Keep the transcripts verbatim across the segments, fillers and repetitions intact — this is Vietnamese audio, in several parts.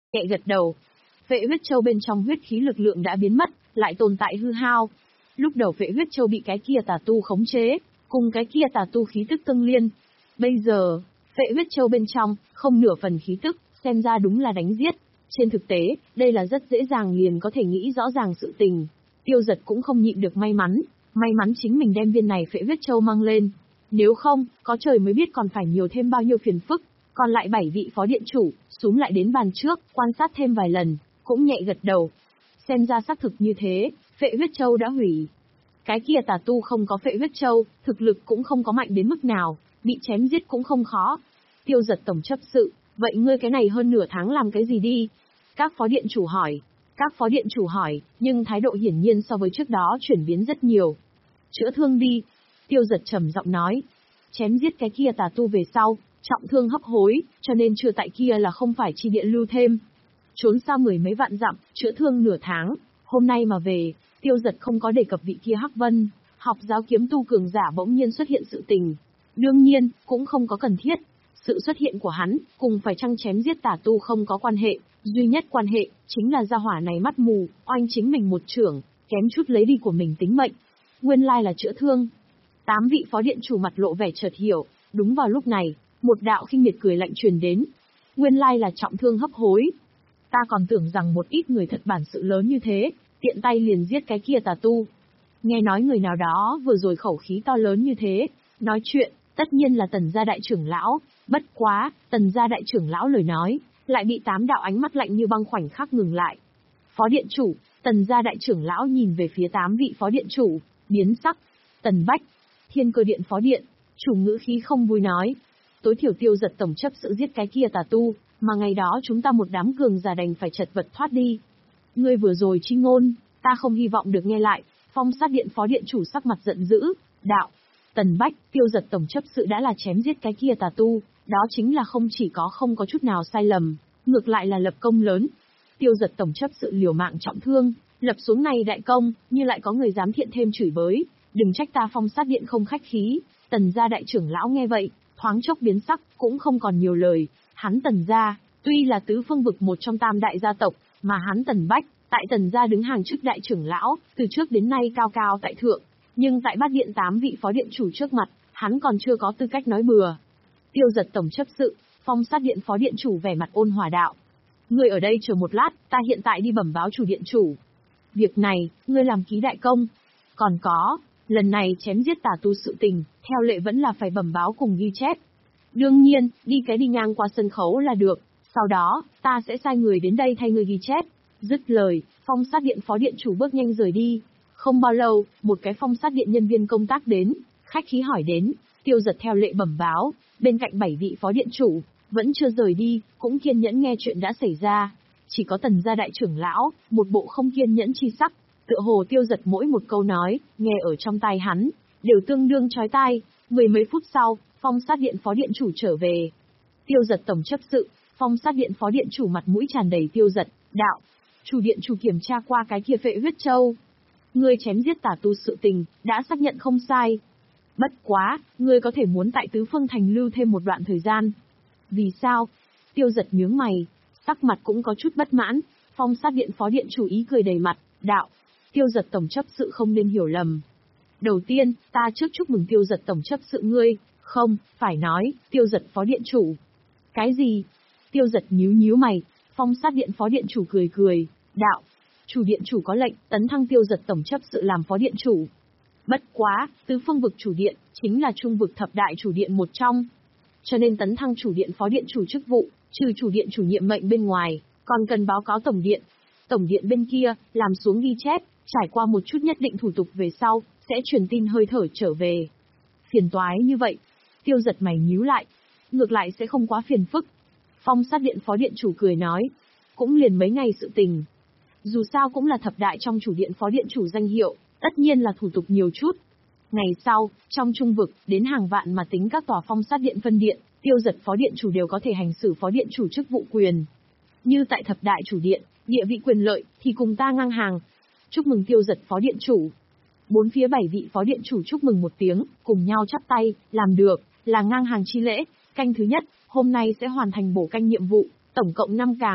Nhẹ gật đầu. Phệ huyết châu bên trong huyết khí lực lượng đã biến mất, lại tồn tại hư hao. Lúc đầu phệ huyết châu bị cái kia tà tu khống chế, cùng cái kia tà tu khí tức tương liên. Bây giờ, phệ huyết châu bên trong, không nửa phần khí tức, xem ra đúng là đánh giết. Trên thực tế, đây là rất dễ dàng liền có thể nghĩ rõ ràng sự tình. Tiêu Giật cũng không nhịn được may mắn, may mắn chính mình đem viên này phệ huyết châu mang lên. Nếu không, có trời mới biết còn phải nhiều thêm bao nhiêu phiền phức. Còn lại bảy vị phó điện chủ, xuống lại đến bàn trước, quan sát thêm vài lần, cũng nhẹ gật đầu. Xem ra xác thực như thế, phệ huyết châu đã hủy. Cái kia tà tu không có phệ huyết châu, thực lực cũng không có mạnh đến mức nào, bị chém giết cũng không khó. Tiêu Giật tổng chấp sự, vậy ngươi cái này hơn nửa tháng làm cái gì đi? Các phó điện chủ hỏi. Các phó điện chủ hỏi, nhưng thái độ hiển nhiên so với trước đó chuyển biến rất nhiều. Chữa thương đi. Tiêu Giật trầm giọng nói. Chém giết cái kia tà tu về sau, trọng thương hấp hối, cho nên chưa tại kia là không phải chi điện lưu thêm. Trốn xa mười mấy vạn dặm, chữa thương nửa tháng, hôm nay mà về, Tiêu Giật không có đề cập vị kia Hắc Vân, học giáo kiếm tu cường giả bỗng nhiên xuất hiện sự tình. Đương nhiên, cũng không có cần thiết. Sự xuất hiện của hắn, cùng phải chăng chém giết tà tu không có quan hệ, duy nhất quan hệ, chính là gia hỏa này mắt mù, oanh chính mình một chưởng, kém chút lấy đi của mình tính mệnh. Nguyên lai là chữa thương. Tám vị phó điện chủ mặt lộ vẻ chợt hiểu, đúng vào lúc này, một đạo khinh miệt cười lạnh truyền đến. Nguyên lai là trọng thương hấp hối. Ta còn tưởng rằng một ít người thật bản sự lớn như thế, tiện tay liền giết cái kia tà tu. Nghe nói người nào đó vừa rồi khẩu khí to lớn như thế, nói chuyện, tất nhiên là Tần gia đại trưởng lão, bất quá, Tần gia đại trưởng lão lời nói, lại bị tám đạo ánh mắt lạnh như băng khoảnh khắc ngừng lại. Phó điện chủ, Tần gia đại trưởng lão nhìn về phía tám vị phó điện chủ, biến sắc. Tần Bách, Thiên Cơ điện phó điện, chủ ngữ khí không vui nói. Tối thiểu Tiêu Giật tổng chấp sự giết cái kia tà tu, mà ngày đó chúng ta một đám cường giả đành phải chật vật thoát đi. Ngươi vừa rồi chi ngôn, ta không hy vọng được nghe lại. Phong sát điện phó điện chủ sắc mặt giận dữ, đạo. Tần Bách, Tiêu Giật tổng chấp sự đã là chém giết cái kia tà tu, đó chính là không chỉ có không có chút nào sai lầm, ngược lại là lập công lớn. Tiêu Giật tổng chấp sự liều mạng trọng thương, lập xuống này đại công, như lại có người dám thiện thêm chửi bới, đừng trách ta phong sát điện không khách khí. Tần gia đại trưởng lão nghe vậy, thoáng chốc biến sắc, cũng không còn nhiều lời. Hắn Tần gia, tuy là tứ phương vực một trong tam đại gia tộc, mà hắn Tần Bách, tại Tần gia đứng hàng chức đại trưởng lão, từ trước đến nay cao cao tại thượng, nhưng tại bát điện tám vị phó điện chủ trước mặt, hắn còn chưa có tư cách nói bừa. Tiêu Giật tổng chấp sự, phong sát điện phó điện chủ vẻ mặt ôn hòa đạo. Ngươi ở đây chờ một lát, ta hiện tại đi bẩm báo chủ điện chủ. Việc này, ngươi làm ký đại công. Còn có, lần này chém giết tà tu sự tình, theo lệ vẫn là phải bẩm báo cùng ghi chép. Đương nhiên, đi cái đi ngang qua sân khấu là được, sau đó, ta sẽ sai người đến đây thay ngươi ghi chép. Dứt lời, phong sát điện phó điện chủ bước nhanh rời đi. Không bao lâu, một cái phong sát điện nhân viên công tác đến, khách khí hỏi đến, Tiêu Giật theo lệ bẩm báo, bên cạnh bảy vị phó điện chủ, vẫn chưa rời đi, cũng kiên nhẫn nghe chuyện đã xảy ra. Chỉ có Tần gia đại trưởng lão, một bộ không kiên nhẫn chi sắc, tựa hồ Tiêu Giật mỗi một câu nói, nghe ở trong tai hắn, đều tương đương chói tai. Mười mấy phút sau, phong sát điện phó điện chủ trở về. Tiêu Giật tổng chấp sự, phong sát điện phó điện chủ mặt mũi tràn đầy Tiêu Giật, đạo. Chủ điện chủ kiểm tra qua cái kia phệ huyết châu. Ngươi chém giết tà tu sự tình, đã xác nhận không sai. Bất quá, ngươi có thể muốn tại tứ phương thành lưu thêm một đoạn thời gian. Vì sao? Tiêu Giật nhướng mày, sắc mặt cũng có chút bất mãn. Phong sát điện phó điện chủ ý cười đầy mặt, đạo. Tiêu Giật tổng chấp sự không nên hiểu lầm. Đầu tiên, ta trước chúc mừng Tiêu Giật tổng chấp sự ngươi, không, phải nói, Tiêu Giật phó điện chủ. Cái gì? Tiêu Giật nhíu nhíu mày, phong sát điện phó điện chủ cười cười, đạo. Chủ điện chủ có lệnh, tấn thăng Tiêu Giật tổng chấp sự làm phó điện chủ. Bất quá, tứ phương vực chủ điện, chính là trung vực thập đại chủ điện một trong. Cho nên tấn thăng chủ điện phó điện chủ chức vụ, trừ chủ điện chủ nhiệm mệnh bên ngoài, còn cần báo cáo tổng điện. Tổng điện bên kia, làm xuống ghi chép, trải qua một chút nhất định thủ tục về sau, sẽ truyền tin hơi thở trở về. Phiền toái như vậy, Tiêu Giật mày nhíu lại, ngược lại sẽ không quá phiền phức. Phong sát điện phó điện chủ cười nói, cũng liền mấy ngày sự tình. Dù sao cũng là thập đại trong chủ điện phó điện chủ danh hiệu, tất nhiên là thủ tục nhiều chút. Ngày sau, trong trung vực, đến hàng vạn mà tính các tòa phong sát điện phân điện, Tiêu Giật phó điện chủ đều có thể hành xử phó điện chủ chức vụ quyền. Như tại thập đại chủ điện, địa vị quyền lợi, thì cùng ta ngang hàng. Chúc mừng Tiêu Giật phó điện chủ. Bốn phía bảy vị phó điện chủ chúc mừng một tiếng, cùng nhau chắp tay, làm được, là ngang hàng chi lễ. Canh thứ nhất, hôm nay sẽ hoàn thành bổ canh nhiệm vụ, tổng cộng năm càng.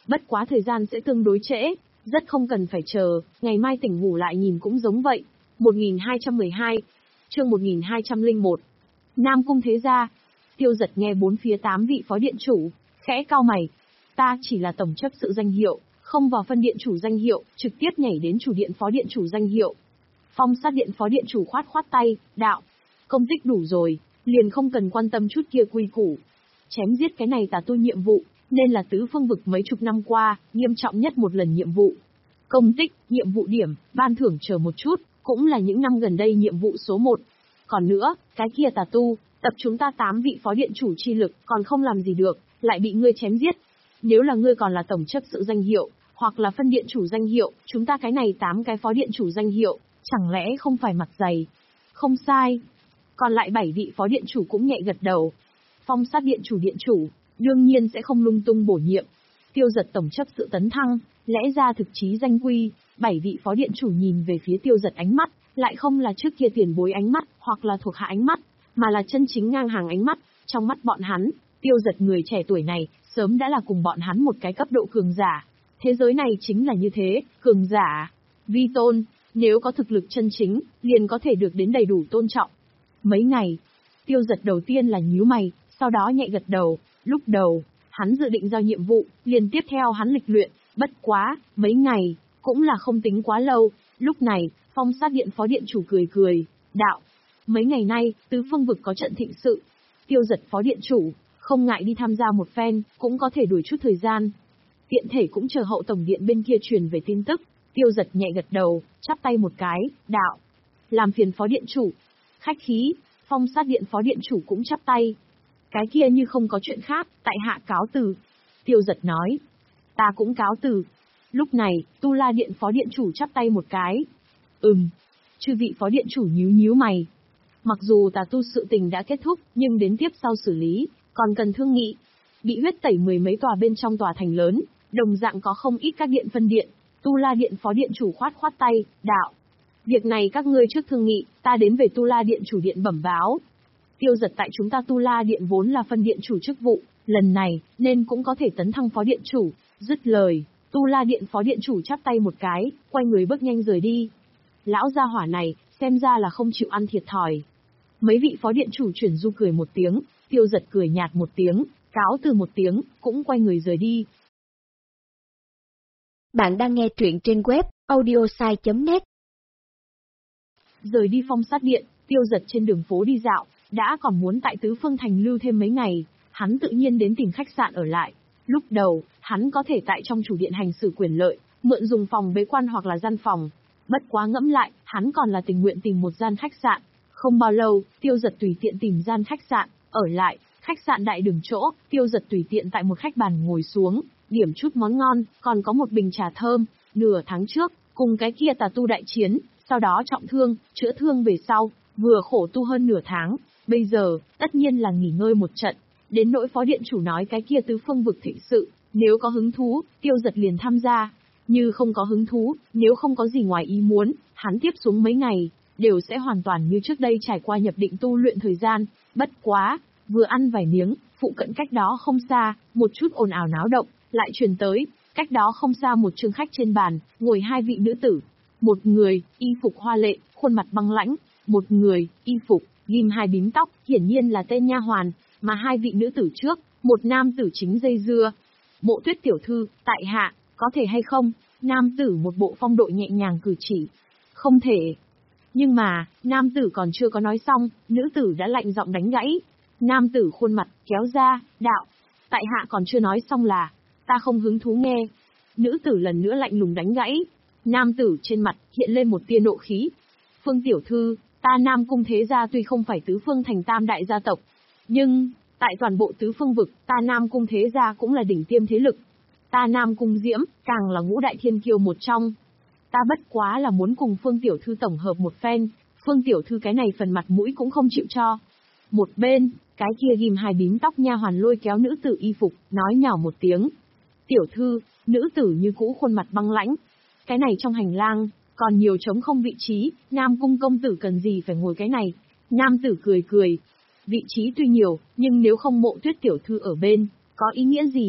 Bất quá thời gian sẽ tương đối trễ, rất không cần phải chờ, ngày mai tỉnh ngủ lại nhìn cũng giống vậy. một nghìn hai trăm mười hai, chương một nghìn hai trăm lẻ một. Nam Cung thế gia. Tiêu Giật nghe bốn phía tám vị phó điện chủ, khẽ cau mày. Ta chỉ là tổng chấp sự danh hiệu, không vào phân điện chủ danh hiệu, trực tiếp nhảy đến chủ điện phó điện chủ danh hiệu. Phong Sát điện phó điện chủ khoát khoát tay, đạo. Công tích đủ rồi, liền không cần quan tâm chút kia quy củ. Chém giết cái này tà tu nhiệm vụ, nên là tứ phương vực mấy chục năm qua, nghiêm trọng nhất một lần nhiệm vụ. Công tích, nhiệm vụ điểm, ban thưởng chờ một chút, cũng là những năm gần đây nhiệm vụ số một. Còn nữa, cái kia tà tu, tập chúng ta tám vị phó điện chủ chi lực, còn không làm gì được, lại bị ngươi chém giết. Nếu là ngươi còn là tổng chấp sự danh hiệu, hoặc là phân điện chủ danh hiệu, chúng ta cái này tám cái phó điện chủ danh hiệu, chẳng lẽ không phải mặt dày? Không sai. Còn lại bảy vị phó điện chủ cũng nhẹ gật đầu. Phong Sát điện chủ điện chủ, đương nhiên sẽ không lung tung bổ nhiệm. Tiêu Giật tổng chấp sự tấn thăng, lẽ ra thực chí danh quy, bảy vị phó điện chủ nhìn về phía Tiêu Giật ánh mắt, lại không là trước kia tiền bối ánh mắt, hoặc là thuộc hạ ánh mắt, mà là chân chính ngang hàng ánh mắt. Trong mắt bọn hắn, Tiêu Giật người trẻ tuổi này, sớm đã là cùng bọn hắn một cái cấp độ cường giả. Thế giới này chính là như thế, cường giả, vi tôn, nếu có thực lực chân chính, liền có thể được đến đầy đủ tôn trọng. Mấy ngày, Tiêu Giật đầu tiên là nhíu mày, sau đó nhẹ gật đầu, lúc đầu, hắn dự định giao nhiệm vụ, liền tiếp theo hắn lịch luyện, bất quá, mấy ngày, cũng là không tính quá lâu. Lúc này, Phong Sát điện phó điện chủ cười cười, đạo, mấy ngày nay, tứ phương vực có trận thịnh sự. Tiêu Giật phó điện chủ, không ngại đi tham gia một phen, cũng có thể đuổi chút thời gian. Tiện thể cũng chờ hậu tổng điện bên kia truyền về tin tức. Tiêu Giật nhẹ gật đầu, chắp tay một cái, đạo, làm phiền phó điện chủ. Khách khí, Phong Sát điện phó điện chủ cũng chắp tay. Cái kia như không có chuyện khác, tại hạ cáo từ. Tiêu Giật nói, ta cũng cáo từ. Lúc này, Tu La điện phó điện chủ chắp tay một cái. Ừm, chư vị phó điện chủ nhíu nhíu mày. Mặc dù tà tu sự tình đã kết thúc, nhưng đến tiếp sau xử lý, còn cần thương nghị. Bị huyết tẩy mười mấy tòa bên trong tòa thành lớn, đồng dạng có không ít các điện phân điện. Tu La điện phó điện chủ khoát khoát tay, đạo. Việc này các ngươi trước thương nghị, ta đến về Tu La điện chủ điện bẩm báo. Tiêu Giật tại chúng ta Tu La điện vốn là phân điện chủ chức vụ, lần này, nên cũng có thể tấn thăng phó điện chủ. Dứt lời, Tu La điện phó điện chủ chắp tay một cái, quay người bước nhanh rời đi. Lão gia hỏa này, xem ra là không chịu ăn thiệt thòi. Mấy vị phó điện chủ chuyển du cười một tiếng, Tiêu Giật cười nhạt một tiếng, cáo từ một tiếng, cũng quay người rời đi. Bạn đang nghe truyện trên web audiosai chấm net. Rời đi Phong Sát điện, Tiêu Giật trên đường phố đi dạo, đã còn muốn tại Tứ Phương Thành lưu thêm mấy ngày, hắn tự nhiên đến tìm khách sạn ở lại. Lúc đầu, hắn có thể tại trong chủ điện hành xử quyền lợi, mượn dùng phòng bế quan hoặc là gian phòng. Bất quá ngẫm lại, hắn còn là tình nguyện tìm một gian khách sạn. Không bao lâu, Tiêu Giật tùy tiện tìm gian khách sạn, ở lại, khách sạn đại đường chỗ, Tiêu Giật tùy tiện tại một khách bàn ngồi xuống, điểm chút món ngon, còn có một bình trà thơm. Nửa tháng trước, cùng cái kia tà tu đại chiến, sau đó trọng thương, chữa thương về sau, vừa khổ tu hơn nửa tháng, bây giờ, tất nhiên là nghỉ ngơi một trận. Đến nỗi phó điện chủ nói cái kia tứ phương vực thịnh sự, nếu có hứng thú, Tiêu Giật liền tham gia. Như không có hứng thú, nếu không có gì ngoài ý muốn, hắn tiếp xuống mấy ngày, đều sẽ hoàn toàn như trước đây trải qua nhập định tu luyện thời gian. Bất quá, vừa ăn vài miếng, phụ cận cách đó không xa, một chút ồn ào náo động, lại truyền tới. Cách đó không xa một trường khách trên bàn, ngồi hai vị nữ tử. Một người, y phục hoa lệ, khuôn mặt băng lãnh. Một người, y phục, ghim hai bím tóc, hiển nhiên là tên nha hoàn. Mà hai vị nữ tử trước, một nam tử chính dây dưa. Mộ Tuyết tiểu thư, tại hạ, có thể hay không? Nam tử một bộ phong độ nhẹ nhàng cử chỉ. Không thể. Nhưng mà, nam tử còn chưa có nói xong, nữ tử đã lạnh giọng đánh gãy. Nam tử khuôn mặt, kéo ra, đạo. Tại hạ còn chưa nói xong là, ta không hứng thú nghe. Nữ tử lần nữa lạnh lùng đánh gãy. Nam tử trên mặt, hiện lên một tia nộ khí. Phương tiểu thư, ta Nam Cung thế gia tuy không phải tứ phương thành tam đại gia tộc. Nhưng, tại toàn bộ tứ phương vực, ta Nam Cung thế gia cũng là đỉnh tiêm thế lực. Ta Nam Cung Diễm, càng là ngũ đại thiên kiêu một trong. Ta bất quá là muốn cùng Phương tiểu thư tổng hợp một phen, Phương tiểu thư cái này phần mặt mũi cũng không chịu cho. Một bên, cái kia ghim hai bím tóc nha hoàn lôi kéo nữ tử y phục, nói nhỏ một tiếng. Tiểu thư, nữ tử như cũ khuôn mặt băng lãnh. Cái này trong hành lang, còn nhiều trống không vị trí, Nam Cung công tử cần gì phải ngồi cái này. Nam tử cười cười. Vị trí tuy nhiều, nhưng nếu không Mộ Tuyết tiểu thư ở bên, có ý nghĩa gì?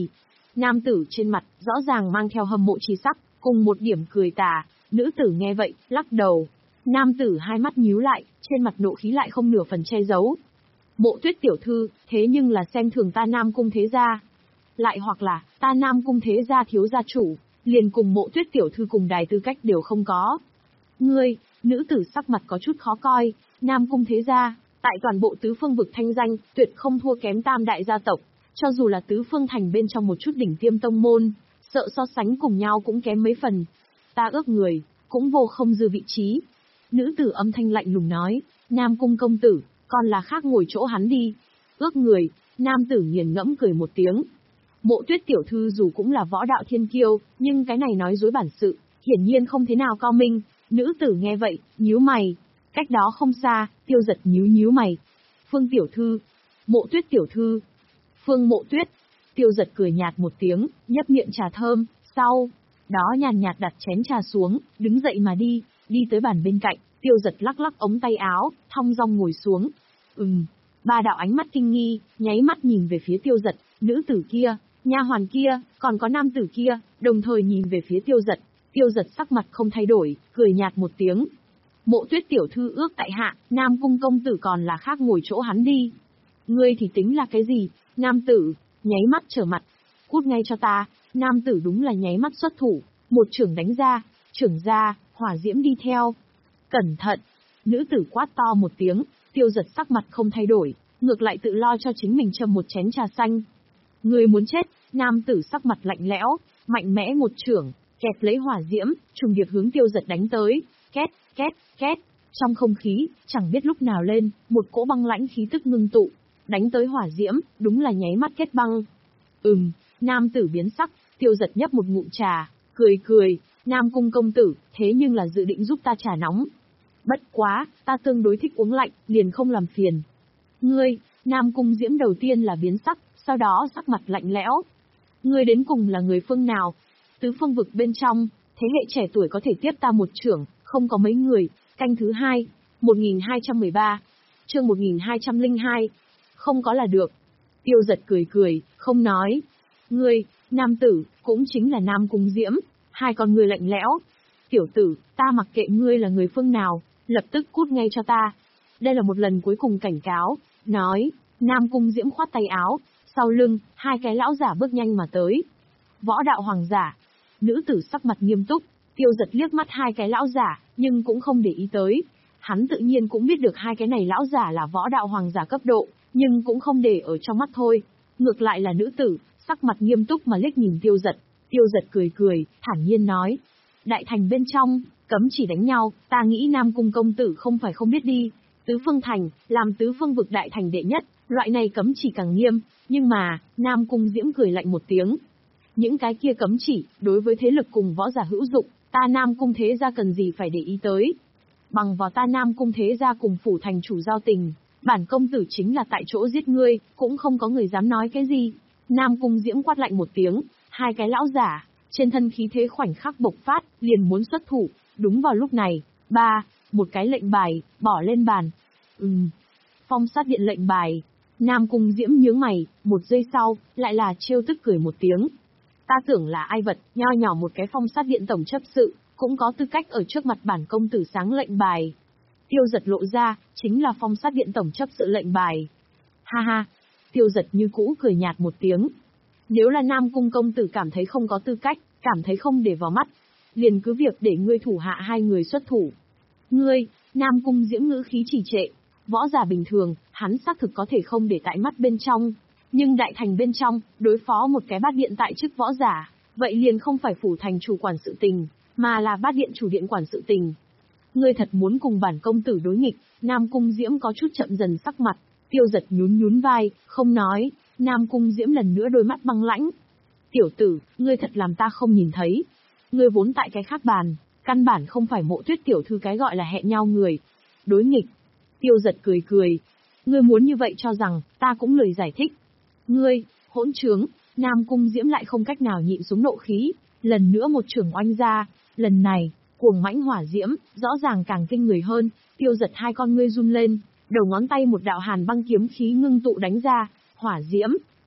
Nam tử trên mặt, rõ ràng mang theo hâm mộ chi sắc, cùng một điểm cười tà. Nữ tử nghe vậy, lắc đầu. Nam tử hai mắt nhíu lại, trên mặt nộ khí lại không nửa phần che giấu. Mộ Tuyết tiểu thư, thế nhưng là xem thường ta Nam cung thế gia. Lại hoặc là, ta Nam cung thế gia thiếu gia chủ, liền cùng Mộ Tuyết tiểu thư cùng đài tư cách đều không có. Ngươi, nữ tử sắc mặt có chút khó coi, Nam cung thế gia, tại toàn bộ tứ phương vực thanh danh, tuyệt không thua kém tam đại gia tộc, cho dù là tứ phương thành bên trong một chút đỉnh tiêm tông môn, sợ so sánh cùng nhau cũng kém mấy phần. Ta ước người, cũng vô không dư vị trí. Nữ tử âm thanh lạnh lùng nói, Nam cung công tử, còn là khác ngồi chỗ hắn đi. Ước người, nam tử nghiền ngẫm cười một tiếng. Mộ Tuyết tiểu thư dù cũng là võ đạo thiên kiêu, nhưng cái này nói dối bản sự, hiển nhiên không thế nào cao minh. Nữ tử nghe vậy, nhíu mày. Cách đó không xa, Tiêu Giật nhíu nhíu mày. Phương tiểu thư, Mộ Tuyết tiểu thư, Phương Mộ Tuyết. Tiêu Giật cười nhạt một tiếng, nhấp miệng trà thơm, sau đó nhàn nhạt đặt chén trà xuống, đứng dậy mà đi, đi tới bàn bên cạnh. Tiêu Giật lắc lắc ống tay áo, thong dong ngồi xuống. Ừm, ba đạo ánh mắt kinh nghi, nháy mắt nhìn về phía Tiêu Giật, nữ tử kia, nha hoàn kia, còn có nam tử kia, đồng thời nhìn về phía Tiêu Giật. Tiêu Giật sắc mặt không thay đổi, cười nhạt một tiếng. Mộ Tuyết tiểu thư ước tại hạ, Nam cung công tử còn là khác ngồi chỗ hắn đi. Ngươi thì tính là cái gì? Nam tử, nháy mắt trở mặt. Cút ngay cho ta, nam tử đúng là nháy mắt xuất thủ, một chưởng đánh ra, chưởng ra, hỏa diễm đi theo. Cẩn thận! Nữ tử quát to một tiếng, Tiêu Giật sắc mặt không thay đổi, ngược lại tự lo cho chính mình châm một chén trà xanh. Ngươi muốn chết, nam tử sắc mặt lạnh lẽo, mạnh mẽ một chưởng, kẹp lấy hỏa diễm, trùng điệp hướng Tiêu Giật đánh tới, két, két, két. Trong không khí, chẳng biết lúc nào lên, một cỗ băng lãnh khí tức ngưng tụ, đánh tới hỏa diễm, đúng là nháy mắt kết băng. Ừm, nam tử biến sắc, Tiêu Giật nhấp một ngụm trà, cười cười, Nam cung công tử, thế nhưng là dự định giúp ta trà nóng. Bất quá, ta tương đối thích uống lạnh, liền không làm phiền. Ngươi, Nam cung Diễm đầu tiên là biến sắc, sau đó sắc mặt lạnh lẽo. Ngươi đến cùng là người phương nào? Tứ phương vực bên trong, thế hệ trẻ tuổi có thể tiếp ta một chưởng, không có mấy người. Canh thứ hai, một nghìn hai trăm mười ba, chương một nghìn hai trăm lẻ hai. Không có là được. Tiêu Giật cười cười, không nói. Ngươi, nam tử, cũng chính là Nam cung Diễm, hai con người lạnh lẽo. Tiểu tử, ta mặc kệ ngươi là người phương nào, lập tức cút ngay cho ta. Đây là một lần cuối cùng cảnh cáo, nói. Nam cung Diễm khoát tay áo, sau lưng, hai cái lão giả bước nhanh mà tới. Võ đạo hoàng giả. Nữ tử sắc mặt nghiêm túc, Tiêu Giật liếc mắt hai cái lão giả, nhưng cũng không để ý tới. Hắn tự nhiên cũng biết được hai cái này lão giả là võ đạo hoàng giả cấp độ, nhưng cũng không để ở trong mắt thôi. Ngược lại là nữ tử, sắc mặt nghiêm túc mà liếc nhìn Tiêu Giật. Tiêu Giật cười cười, thản nhiên nói. Đại thành bên trong, cấm chỉ đánh nhau, ta nghĩ Nam cung công tử không phải không biết đi. Tứ phương thành, làm tứ phương vực đại thành đệ nhất, loại này cấm chỉ càng nghiêm, nhưng mà, Nam cung Diễm cười lạnh một tiếng. Những cái kia cấm chỉ, đối với thế lực cùng võ giả hữu dụng, ta Nam cung thế gia cần gì phải để ý tới. Bằng vào ta Nam cung thế gia cùng phủ thành chủ giao tình, bản công tử chính là tại chỗ giết ngươi, cũng không có người dám nói cái gì. Nam cung Diễm quát lạnh một tiếng, hai cái lão giả, trên thân khí thế khoảnh khắc bộc phát, liền muốn xuất thủ. Đúng vào lúc này, ba, một cái lệnh bài, bỏ lên bàn. Ừm, phong sát điện lệnh bài. Nam cung Diễm nhướng mày, một giây sau, lại là trêu tức cười một tiếng. Ta tưởng là ai vật, nho nhỏ một cái phong sát điện tổng chấp sự, cũng có tư cách ở trước mặt bản công tử sáng lệnh bài. Tiêu Giật lộ ra, chính là phong sát điện tổng chấp sự lệnh bài. Ha ha, Tiêu Giật như cũ cười nhạt một tiếng. Nếu là Nam cung công tử cảm thấy không có tư cách, cảm thấy không để vào mắt, liền cứ việc để ngươi thủ hạ hai người xuất thủ. Ngươi, Nam cung Diễm ngữ khí trì trệ, võ giả bình thường, hắn xác thực có thể không để tại mắt bên trong. Nhưng đại thành bên trong, đối phó một cái bát điện tại chức võ giả, vậy liền không phải phủ thành chủ quản sự tình, mà là bát điện chủ điện quản sự tình. Ngươi thật muốn cùng bản công tử đối nghịch? Nam cung Diễm có chút chậm dần sắc mặt, Tiêu Giật nhún nhún vai, không nói. Nam cung Diễm lần nữa đôi mắt băng lãnh. Tiểu tử, ngươi thật làm ta không nhìn thấy. Ngươi vốn tại cái khác bàn, căn bản không phải Mộ Tuyết tiểu thư cái gọi là hẹn nhau người. Đối nghịch. Tiêu Giật cười cười. Ngươi muốn như vậy cho rằng, ta cũng lười giải thích. Ngươi, hỗn trướng. Nam cung Diễm lại không cách nào nhịn xuống nộ khí, lần nữa một chưởng oanh ra. Lần này, cuồng mãnh hỏa diễm, rõ ràng càng kinh người hơn. Tiêu Giật hai con ngươi run lên, đầu ngón tay một đạo hàn băng kiếm khí ngưng tụ đánh ra. Hỏa diễm,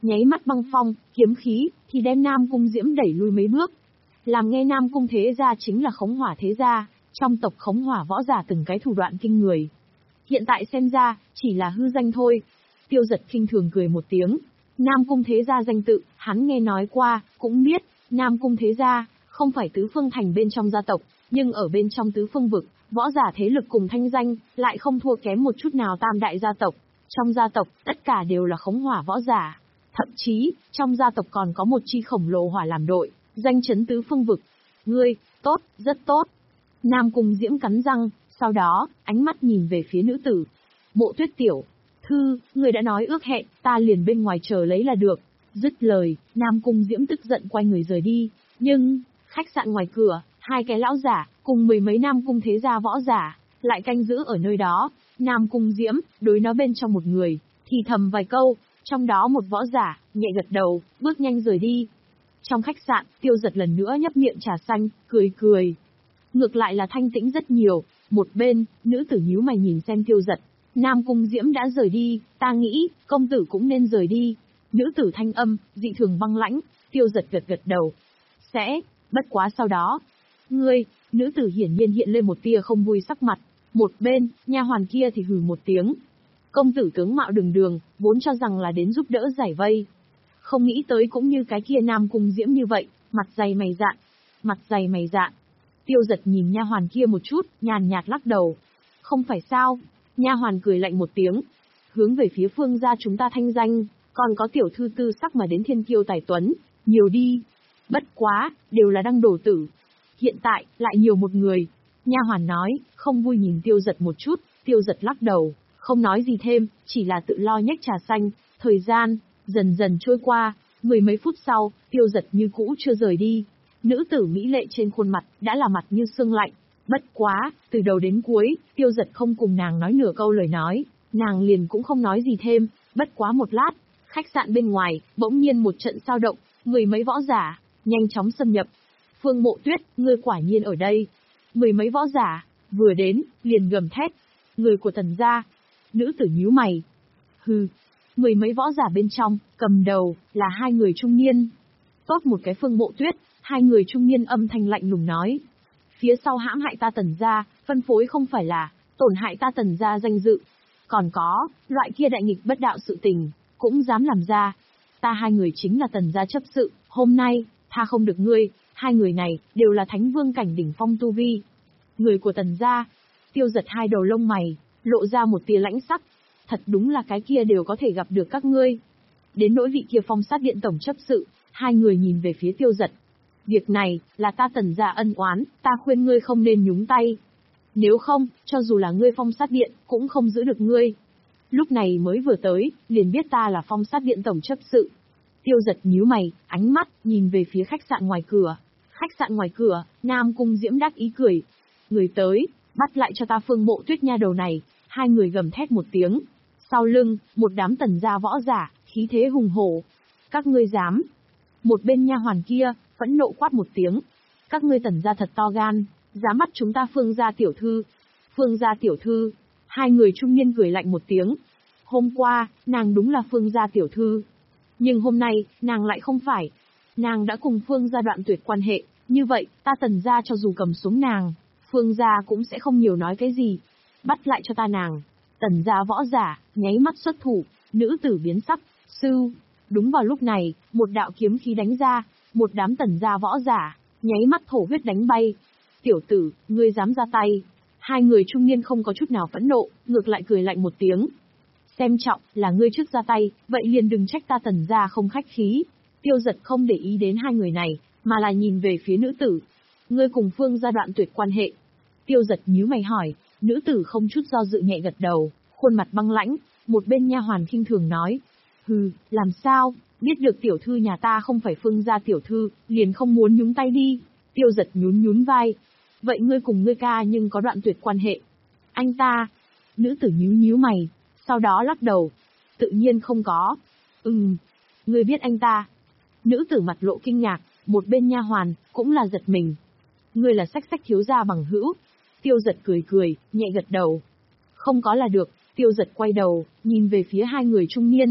nháy mắt băng phong, kiếm khí, thì đem Nam Cung Diễm đẩy lui mấy bước. Làm nghe Nam Cung thế gia chính là Khống Hỏa thế gia, trong tộc Khống Hỏa võ giả từng cái thủ đoạn kinh người. Hiện tại xem ra, chỉ là hư danh thôi. Tiêu Giật khinh thường cười một tiếng. Nam Cung thế gia danh tự, hắn nghe nói qua, cũng biết, Nam Cung thế gia, không phải tứ phương thành bên trong gia tộc, nhưng ở bên trong tứ phương vực, võ giả thế lực cùng thanh danh, lại không thua kém một chút nào tam đại gia tộc. Trong gia tộc, tất cả đều là Khống Hỏa võ giả. Thậm chí, trong gia tộc còn có một chi khổng lồ hỏa làm đội, danh chấn tứ phương vực. Ngươi, tốt, rất tốt. Nam Cung Diễm cắn răng, sau đó, ánh mắt nhìn về phía nữ tử. Mộ Tuyết tiểu thư, người đã nói ước hẹn, ta liền bên ngoài chờ lấy là được. Dứt lời, Nam Cung Diễm tức giận quay người rời đi. Nhưng, khách sạn ngoài cửa, hai cái lão giả, cùng mười mấy Nam Cung thế gia võ giả, lại canh giữ ở nơi đó. Nam Cung Diễm, đối nó bên trong một người, thì thầm vài câu, trong đó một võ giả, nhẹ gật đầu, bước nhanh rời đi. Trong khách sạn, Tiêu Giật lần nữa nhấp miệng trà xanh, cười cười. Ngược lại là thanh tĩnh rất nhiều, một bên, nữ tử nhíu mày nhìn xem Tiêu Giật. Nam Cung Diễm đã rời đi, ta nghĩ, công tử cũng nên rời đi. Nữ tử thanh âm, dị thường băng lãnh, Tiêu Giật gật gật đầu. Sẽ, bất quá sau đó. Ngươi, nữ tử hiển nhiên hiện lên một tia không vui sắc mặt. Một bên, nha hoàn kia thì hừ một tiếng. Công tử tướng mạo đường đường, vốn cho rằng là đến giúp đỡ giải vây. Không nghĩ tới cũng như cái kia Nam Cung Diễm như vậy, mặt dày mày dạn. Mặt dày mày dạn. Tiêu Giật nhìn nha hoàn kia một chút, nhàn nhạt lắc đầu. Không phải sao? Nha hoàn cười lạnh một tiếng. Hướng về phía Phương gia chúng ta thanh danh, còn có tiểu thư tư sắc mà đến thiên kiêu tài tuấn, nhiều đi. Bất quá, đều là đăng đổ tử. Hiện tại, lại nhiều một người. Nha hoàn nói, không vui nhìn Tiêu Giật một chút, Tiêu Giật lắc đầu, không nói gì thêm, chỉ là tự lo nhếch trà xanh. Thời gian, dần dần trôi qua, mười mấy phút sau, Tiêu Giật như cũ chưa rời đi. Nữ tử mỹ lệ trên khuôn mặt, đã là mặt như xương lạnh. Bất quá, từ đầu đến cuối, Tiêu Giật không cùng nàng nói nửa câu lời nói, nàng liền cũng không nói gì thêm. Bất quá một lát, khách sạn bên ngoài, bỗng nhiên một trận sao động, mười mấy võ giả, nhanh chóng xâm nhập. Phương Mộ Tuyết, ngươi quả nhiên ở đây. Mười mấy võ giả, vừa đến, liền gầm thét. Người của Tần gia. Nữ tử nhíu mày. Hừ. Mười mấy võ giả bên trong, cầm đầu, là hai người trung niên. Tốt một cái Phương Mộ Tuyết, hai người trung niên âm thanh lạnh lùng nói. Phía sau hãm hại ta Tần gia, phân phối không phải là, tổn hại ta Tần gia danh dự. Còn có, loại kia đại nghịch bất đạo sự tình, cũng dám làm ra. Ta hai người chính là Tần gia chấp sự, hôm nay, tha không được ngươi. Hai người này, đều là thánh vương cảnh đỉnh phong tu vi. Người của Tần gia. Tiêu Giật hai đầu lông mày, lộ ra một tia lãnh sắc. Thật đúng là cái kia đều có thể gặp được các ngươi. Đến nỗi vị kia Phong Sát Điện tổng chấp sự, hai người nhìn về phía Tiêu Giật. Việc này, là ta Tần gia ân oán, ta khuyên ngươi không nên nhúng tay. Nếu không, cho dù là ngươi Phong Sát Điện, cũng không giữ được ngươi. Lúc này mới vừa tới, liền biết ta là Phong Sát Điện tổng chấp sự. Tiêu Giật nhíu mày, ánh mắt, nhìn về phía khách sạn ngoài cửa. Khách sạn ngoài cửa, Nam Cung Diễm đắc ý cười. Người tới, bắt lại cho ta Phương Mộ Tuyết nha đầu này. Hai người gầm thét một tiếng. Sau lưng, một đám Tần gia võ giả, khí thế hùng hổ. Các ngươi dám. Một bên nha hoàn kia, phẫn nộ quát một tiếng. Các ngươi Tần gia thật to gan, dám bắt chúng ta Phương gia tiểu thư. Phương gia tiểu thư. Hai người trung niên cười lạnh một tiếng. Hôm qua, nàng đúng là Phương gia tiểu thư. Nhưng hôm nay, nàng lại không phải. Nàng đã cùng Phương gia đoạn tuyệt quan hệ, như vậy, ta Tần gia cho dù cầm xuống nàng, Phương gia cũng sẽ không nhiều nói cái gì. Bắt lại cho ta nàng. Tần gia võ giả, nháy mắt xuất thủ, nữ tử biến sắc, sư. Đúng vào lúc này, một đạo kiếm khí đánh ra, một đám Tần gia võ giả, nháy mắt thổ huyết đánh bay. Tiểu tử, ngươi dám ra tay. Hai người trung niên không có chút nào phẫn nộ, ngược lại cười lạnh một tiếng. Xem trọng, là ngươi trước ra tay, vậy liền đừng trách ta Tần gia không khách khí. Tiêu Giật không để ý đến hai người này, mà là nhìn về phía nữ tử. Ngươi cùng Phương gia đoạn tuyệt quan hệ. Tiêu Giật nhíu mày hỏi, nữ tử không chút do dự nhẹ gật đầu, khuôn mặt băng lãnh, một bên nha hoàn khinh thường nói. Hừ, làm sao, biết được tiểu thư nhà ta không phải Phương gia tiểu thư, liền không muốn nhúng tay đi. Tiêu Giật nhún nhún vai. Vậy ngươi cùng ngươi ca nhưng có đoạn tuyệt quan hệ. Anh ta. Nữ tử nhíu nhíu mày, sau đó lắc đầu. Tự nhiên không có. Ừm, ngươi biết anh ta. Nữ tử mặt lộ kinh ngạc, một bên nha hoàn, cũng là giật mình. Ngươi là Xách Xách thiếu gia bằng hữu. Tiêu Giật cười cười, nhẹ gật đầu. Không có là được. Tiêu Giật quay đầu, nhìn về phía hai người trung niên.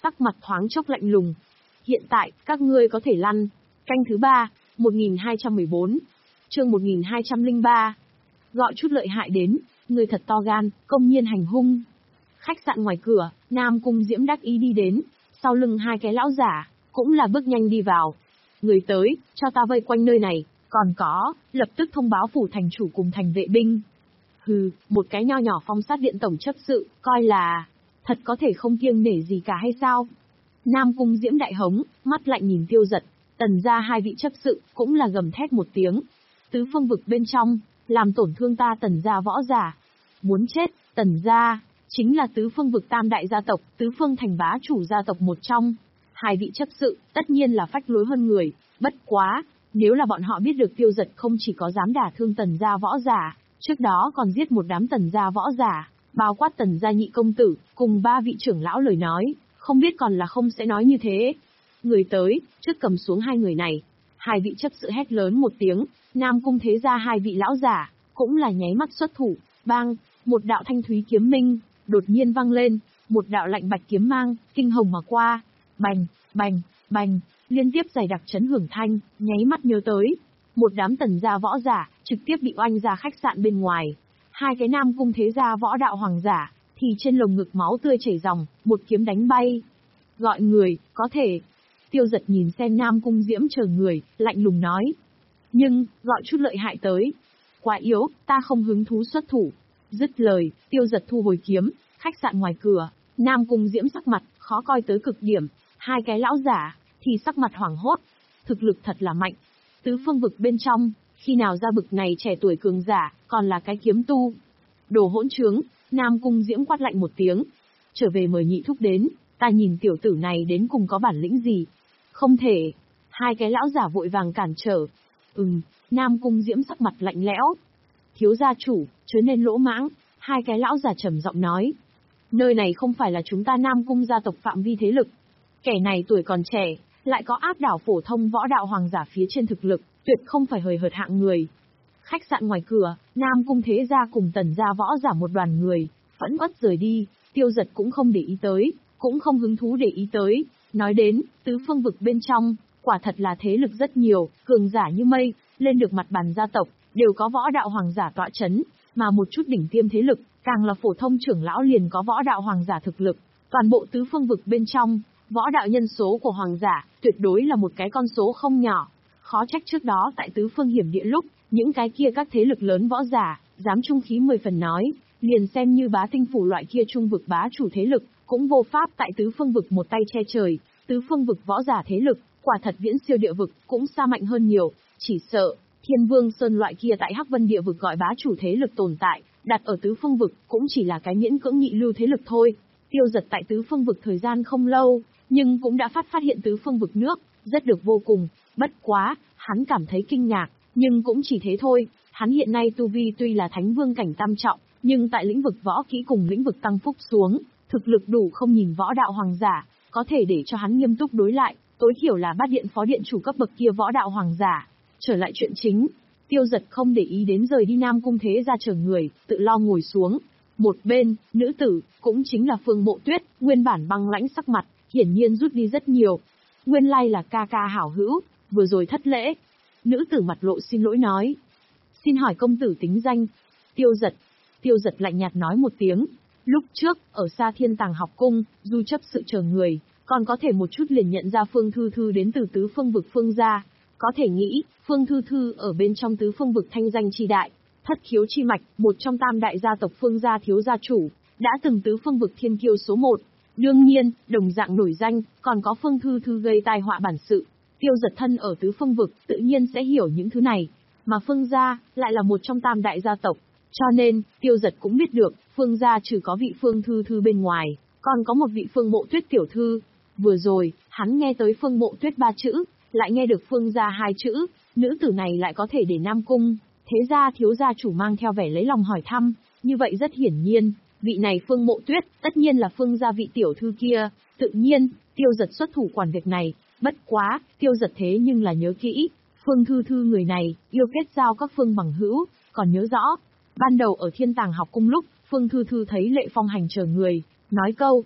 sắc mặt thoáng chốc lạnh lùng. Hiện tại, các ngươi có thể lăn. Canh thứ ba, một nghìn hai trăm mười bốn. Chương một nghìn hai trăm lẻ ba. Gọi chút lợi hại đến, người thật to gan, công nhiên hành hung. Khách sạn ngoài cửa, Nam Cung Diễm đắc ý đi đến, sau lưng hai cái lão giả, cũng là bước nhanh đi vào. Người tới, cho ta vây quanh nơi này, còn có, lập tức thông báo phủ thành chủ cùng thành vệ binh. Hừ, một cái nho nhỏ phong sát điện tổng chấp sự, coi là, thật có thể không kiêng nể gì cả hay sao? Nam Cung Diễm đại hống, mắt lạnh nhìn Tiêu Giật, Tần gia hai vị chấp sự, cũng là gầm thét một tiếng. Tứ phương vực bên trong, làm tổn thương ta Tần gia võ giả. Muốn chết, Tần gia, chính là tứ phương vực tam đại gia tộc, tứ phương thành bá chủ gia tộc một trong. Hai vị chấp sự, tất nhiên là phách lối hơn người, bất quá, nếu là bọn họ biết được Tiêu Giật không chỉ có dám đả thương Tần gia võ giả, trước đó còn giết một đám Tần gia võ giả, bao quát Tần gia nhị công tử, cùng ba vị trưởng lão lời nói, không biết còn là không sẽ nói như thế. Người tới, trước cầm xuống hai người này. Hai vị chấp sự hét lớn một tiếng, Nam Cung thế gia hai vị lão giả, cũng là nháy mắt xuất thủ, bang, một đạo thanh thúy kiếm minh, đột nhiên vang lên, một đạo lạnh bạch kiếm mang, kinh hồng mà qua, bành, bành, bành, liên tiếp dày đặc chấn hưởng thanh, nháy mắt nhớ tới. Một đám Tần gia võ giả, trực tiếp bị oanh ra khách sạn bên ngoài. Hai cái Nam Cung thế gia võ đạo hoàng giả, thì trên lồng ngực máu tươi chảy ròng, một kiếm đánh bay. Gọi người, có thể. Tiêu Giật nhìn xem Nam Cung Diễm chờ người, lạnh lùng nói. Nhưng, gọi chút lợi hại tới. Quá yếu, ta không hứng thú xuất thủ. Dứt lời, Tiêu Giật thu hồi kiếm, khách sạn ngoài cửa, Nam Cung Diễm sắc mặt, khó coi tới cực điểm. Hai cái lão giả, thì sắc mặt hoảng hốt. Thực lực thật là mạnh. Tứ phương vực bên trong, khi nào ra bực này trẻ tuổi cường giả, còn là cái kiếm tu. Đồ hỗn trướng, Nam Cung Diễm quát lạnh một tiếng. Trở về mời nhị thúc đến, ta nhìn tiểu tử này đến cùng có bản lĩnh gì. Không thể. Hai cái lão giả vội vàng cản trở. Ừm, Nam Cung Diễm sắc mặt lạnh lẽo. Thiếu gia chủ, chớ nên lỗ mãng, hai cái lão giả trầm giọng nói. Nơi này không phải là chúng ta Nam Cung gia tộc phạm vi thế lực. Kẻ này tuổi còn trẻ, lại có áp đảo phổ thông võ đạo hoàng giả phía trên thực lực, tuyệt không phải hời hợt hạng người. Khách sạn ngoài cửa, Nam Cung thế gia cùng Tần gia võ giả một đoàn người, phẫn uất rời đi, Tiêu Giật cũng không để ý tới, cũng không hứng thú để ý tới. Nói đến, tứ phương vực bên trong, quả thật là thế lực rất nhiều, cường giả như mây, lên được mặt bàn gia tộc, đều có võ đạo hoàng giả tọa chấn, mà một chút đỉnh tiêm thế lực, càng là phổ thông trưởng lão liền có võ đạo hoàng giả thực lực. Toàn bộ tứ phương vực bên trong, võ đạo nhân số của hoàng giả, tuyệt đối là một cái con số không nhỏ. Khó trách trước đó tại tứ phương hiểm địa lúc, những cái kia các thế lực lớn võ giả, dám trung khí mười phần nói, liền xem như bá tinh phủ loại kia trung vực bá chủ thế lực, cũng vô pháp tại tứ phương vực một tay che trời. Tứ phương vực võ giả thế lực, quả thật viễn siêu địa vực, cũng xa mạnh hơn nhiều. Chỉ sợ, Thiên Vương Sơn loại kia tại Hắc Vân địa vực gọi bá chủ thế lực tồn tại, đặt ở tứ phương vực, cũng chỉ là cái miễn cưỡng nhị lưu thế lực thôi. Tiêu Giật tại tứ phương vực thời gian không lâu, nhưng cũng đã phát phát hiện tứ phương vực nước, rất được vô cùng. Bất quá, hắn cảm thấy kinh ngạc, nhưng cũng chỉ thế thôi. Hắn hiện nay tu vi tuy là thánh vương cảnh tam trọng, nhưng tại lĩnh vực võ kỹ cùng lĩnh vực tăng phúc xuống, thực lực đủ không nhìn võ đạo hoàng giả, có thể để cho hắn nghiêm túc đối lại, tối thiểu là bát điện phó điện chủ cấp bậc kia võ đạo hoàng giả. Trở lại chuyện chính, Tiêu Giật không để ý đến rời đi Nam Cung thế gia chờ người, tự lo ngồi xuống. Một bên, nữ tử, cũng chính là Phương Mộ Tuyết, nguyên bản băng lãnh sắc mặt, hiển nhiên rút đi rất nhiều. Nguyên lai là ca ca hảo hữu, vừa rồi thất lễ. Nữ tử mặt lộ xin lỗi nói. Xin hỏi công tử tính danh. Tiêu Giật. Tiêu Giật lạnh nhạt nói một tiếng. Lúc trước, ở xa Thiên Tàng học cung, dù chấp sự chờ người, còn có thể một chút liền nhận ra Phương Thư Thư đến từ tứ phương vực Phương gia. Có thể nghĩ, Phương Thư Thư ở bên trong tứ phương vực thanh danh chi đại, thất khiếu chi mạch, một trong tam đại gia tộc Phương gia thiếu gia chủ, đã từng tứ phương vực thiên kiêu số một. Đương nhiên, đồng dạng nổi danh, còn có Phương Thư Thư gây tai họa bản sự. Tiêu Giật thân ở tứ phương vực, tự nhiên sẽ hiểu những thứ này. Mà Phương gia, lại là một trong tam đại gia tộc. Cho nên, Tiêu Giật cũng biết được, Phương gia trừ có vị Phương Thư Thư bên ngoài, còn có một vị Phương Mộ Tuyết tiểu thư. Vừa rồi, hắn nghe tới Phương Mộ Tuyết ba chữ, lại nghe được Phương gia hai chữ, nữ tử này lại có thể để Nam Cung thế gia thiếu gia chủ mang theo vẻ lấy lòng hỏi thăm, như vậy rất hiển nhiên, vị này Phương Mộ Tuyết, tất nhiên là Phương gia vị tiểu thư kia, tự nhiên, Tiêu Giật xuất thủ quản việc này, bất quá, Tiêu Giật thế nhưng là nhớ kỹ, Phương Thư Thư người này, yêu kết giao các phương bằng hữu, còn nhớ rõ, ban đầu ở Thiên Tàng học cung lúc, Phương Thư Thư thấy Lệ Phong Hành chờ người, nói câu,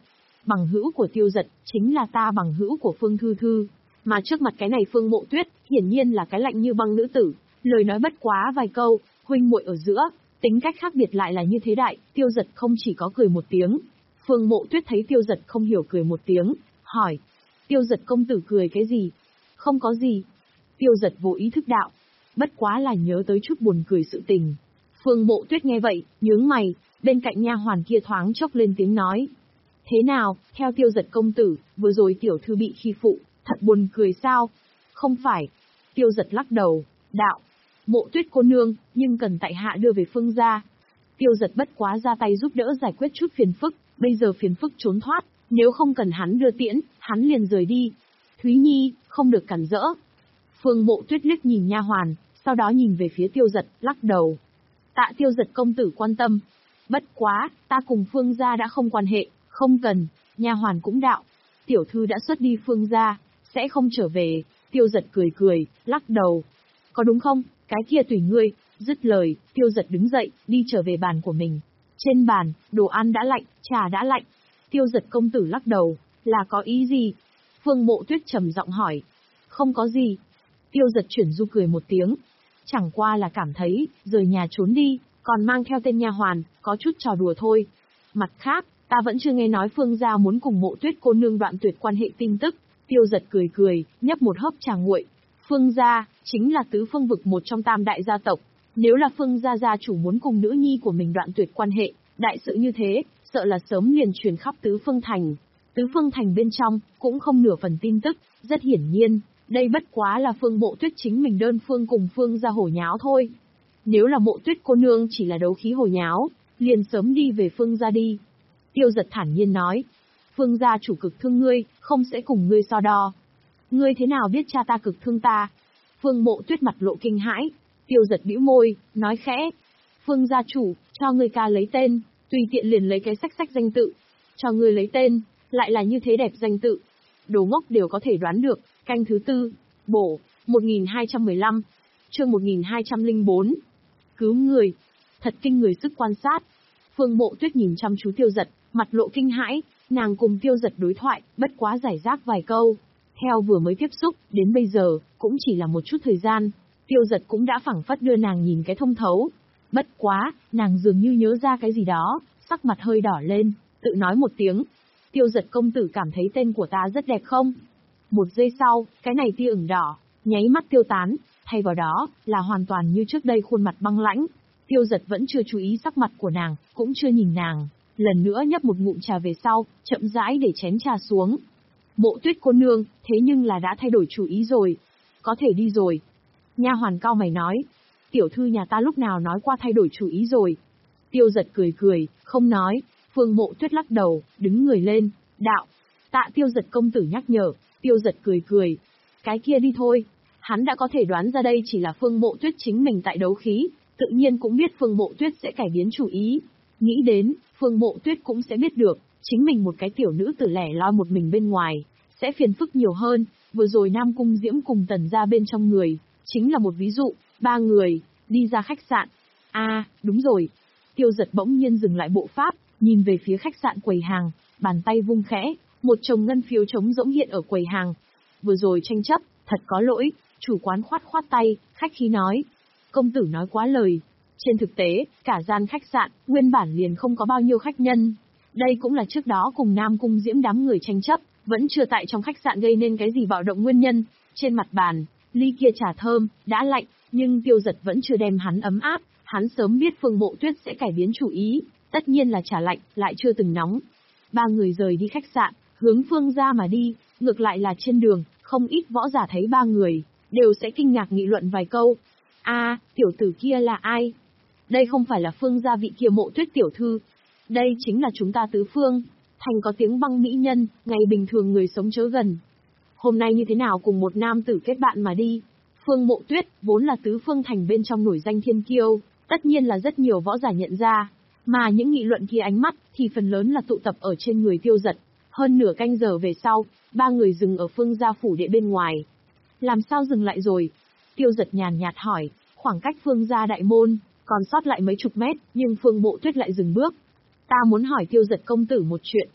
bằng hữu của Tiêu Dật, chính là ta bằng hữu của Phương Thư Thư. Mà trước mặt cái này Phương Mộ Tuyết, hiển nhiên là cái lạnh như băng nữ tử, lời nói bất quá vài câu, huynh muội ở giữa, tính cách khác biệt lại là như thế đại, Tiêu Dật không chỉ có cười một tiếng. Phương Mộ Tuyết thấy Tiêu Dật không hiểu cười một tiếng, hỏi, Tiêu Dật công tử cười cái gì? Không có gì. Tiêu Dật vô ý thức đạo, bất quá là nhớ tới chút buồn cười sự tình. Phương Mộ Tuyết nghe vậy, nhướng mày, bên cạnh nha hoàn kia thoáng chốc lên tiếng nói. Thế nào, theo Tiêu Dật công tử, vừa rồi tiểu thư bị khi phụ, thật buồn cười sao? Không phải. Tiêu Dật lắc đầu, đạo, Mộ Tuyết cô nương, nhưng cần tại hạ đưa về Phương gia. Tiêu Dật bất quá ra tay giúp đỡ giải quyết chút phiền phức, bây giờ phiền phức trốn thoát, nếu không cần hắn đưa tiễn, hắn liền rời đi. Thúy Nhi, không được cản rỡ. Phương Mộ Tuyết liếc nhìn nha hoàn, sau đó nhìn về phía Tiêu Dật, lắc đầu. Tạ Tiêu Dật công tử quan tâm. Bất quá, ta cùng Phương gia đã không quan hệ, không cần. Nha hoàn cũng đạo. Tiểu thư đã xuất đi Phương gia, sẽ không trở về. Tiêu Dật cười cười, lắc đầu. Có đúng không, cái kia tùy ngươi. Dứt lời, Tiêu Dật đứng dậy, đi trở về bàn của mình. Trên bàn, đồ ăn đã lạnh, trà đã lạnh. Tiêu Dật công tử lắc đầu, là có ý gì? Phương Mộ Tuyết trầm giọng hỏi. Không có gì. Tiêu Dật chuyển du cười một tiếng. Chẳng qua là cảm thấy, rời nhà trốn đi, còn mang theo tên nha hoàn, có chút trò đùa thôi. Mặt khác, ta vẫn chưa nghe nói Phương gia muốn cùng Mộ Tuyết cô nương đoạn tuyệt quan hệ tin tức. Tiêu Dật cười cười, nhấp một hớp trà nguội. Phương gia, chính là tứ phương vực một trong tam đại gia tộc. Nếu là Phương gia gia chủ muốn cùng nữ nhi của mình đoạn tuyệt quan hệ, đại sự như thế, sợ là sớm liền truyền khắp tứ phương thành. Tứ phương thành bên trong, cũng không nửa phần tin tức, rất hiển nhiên, đây bất quá là Phương Mộ Tuyết chính mình đơn phương cùng Phương gia hổ nháo thôi. Nếu là Mộ Tuyết cô nương chỉ là đấu khí hổ nháo, liền sớm đi về Phương gia đi. Tiêu Dật thản nhiên nói, Phương gia chủ cực thương ngươi, không sẽ cùng ngươi so đo. Ngươi thế nào biết cha ta cực thương ta? Phương Mộ Tuyết mặt lộ kinh hãi. Tiêu Dật bĩu môi, nói khẽ. Phương gia chủ, cho ngươi ca lấy tên, tùy tiện liền lấy cái sách sách danh tự. Cho ngươi lấy tên, lại là như thế đẹp danh tự. Đồ ngốc đều có thể đoán được. Canh thứ tư, bổ, một nghìn hai trăm mười lăm, chương một nghìn hai trăm lẻ bốn. Cứu người. Thật kinh người sức quan sát. Phương Mộ Tuyết nhìn chăm chú Tiêu Dật, mặt lộ kinh hãi, nàng cùng Tiêu Dật đối thoại, bất quá giải rác vài câu. Theo vừa mới tiếp xúc, đến bây giờ, cũng chỉ là một chút thời gian, Tiêu Dật cũng đã phảng phất đưa nàng nhìn cái thông thấu. Bất quá, nàng dường như nhớ ra cái gì đó, sắc mặt hơi đỏ lên, tự nói một tiếng. Tiêu Dật công tử cảm thấy tên của ta rất đẹp không? Một giây sau, cái này tia ửng đỏ, nháy mắt tiêu tán, thay vào đó, là hoàn toàn như trước đây khuôn mặt băng lãnh. Tiêu Dật vẫn chưa chú ý sắc mặt của nàng, cũng chưa nhìn nàng, lần nữa nhấp một ngụm trà về sau, chậm rãi để chén trà xuống. Mộ Tuyết cô nương, thế nhưng là đã thay đổi chủ ý rồi. Có thể đi rồi. Nha hoàn cao mày nói. Tiểu thư nhà ta lúc nào nói qua thay đổi chủ ý rồi. Tiêu Dật cười cười, không nói. Phương Mộ Tuyết lắc đầu, đứng người lên, đạo. Tạ Tiêu Dật công tử nhắc nhở. Tiêu Dật cười cười. Cái kia đi thôi. Hắn đã có thể đoán ra đây chỉ là Phương Mộ Tuyết chính mình tại đấu khí, tự nhiên cũng biết Phương Mộ Tuyết sẽ cải biến chủ ý. Nghĩ đến, Phương Mộ Tuyết cũng sẽ biết được, chính mình một cái tiểu nữ tử lẻ loi một mình bên ngoài, sẽ phiền phức nhiều hơn. Vừa rồi Nam Cung Diễm cùng Tần gia bên trong người, chính là một ví dụ. Ba người, đi ra khách sạn. a à, đúng rồi. Tiêu Dật bỗng nhiên dừng lại bộ pháp, nhìn về phía khách sạn quầy hàng, bàn tay vung khẽ, một chồng ngân phiếu trống rỗng hiện ở quầy hàng. Vừa rồi tranh chấp, thật có lỗi. Chủ quán khoát khoát tay, khách khí nói. Công tử nói quá lời. Trên thực tế, cả gian khách sạn, nguyên bản liền không có bao nhiêu khách nhân. Đây cũng là trước đó cùng Nam Cung Diễm đám người tranh chấp, vẫn chưa tại trong khách sạn gây nên cái gì bạo động nguyên nhân. Trên mặt bàn, ly kia trà thơm, đã lạnh, nhưng Tiêu Dật vẫn chưa đem hắn ấm áp. Hắn sớm biết Phương Mộ Tuyết sẽ cải biến chủ ý, tất nhiên là trà lạnh, lại chưa từng nóng. Ba người rời đi khách sạn, hướng Phương gia mà đi, ngược lại là trên đường, không ít võ giả thấy ba người, đều sẽ kinh ngạc nghị luận vài câu. a à, tiểu tử kia là ai? Đây không phải là Phương gia vị kia Mộ Tuyết tiểu thư. Đây chính là chúng ta tứ phương thành có tiếng băng mỹ nhân, ngày bình thường người sống chớ gần. Hôm nay như thế nào cùng một nam tử kết bạn mà đi? Phương Mộ Tuyết, vốn là tứ phương thành bên trong nổi danh thiên kiêu, tất nhiên là rất nhiều võ giả nhận ra. Mà những nghị luận kia ánh mắt, thì phần lớn là tụ tập ở trên người Tiêu Dật. Hơn nửa canh giờ về sau, ba người dừng ở Phương gia phủ đệ bên ngoài. Làm sao dừng lại rồi? Tiêu Dật nhàn nhạt hỏi, khoảng cách Phương gia đại môn, còn sót lại mấy chục mét, nhưng Phương Mộ Tuyết lại dừng bước. Ta muốn hỏi Tiêu Dật công tử một chuyện.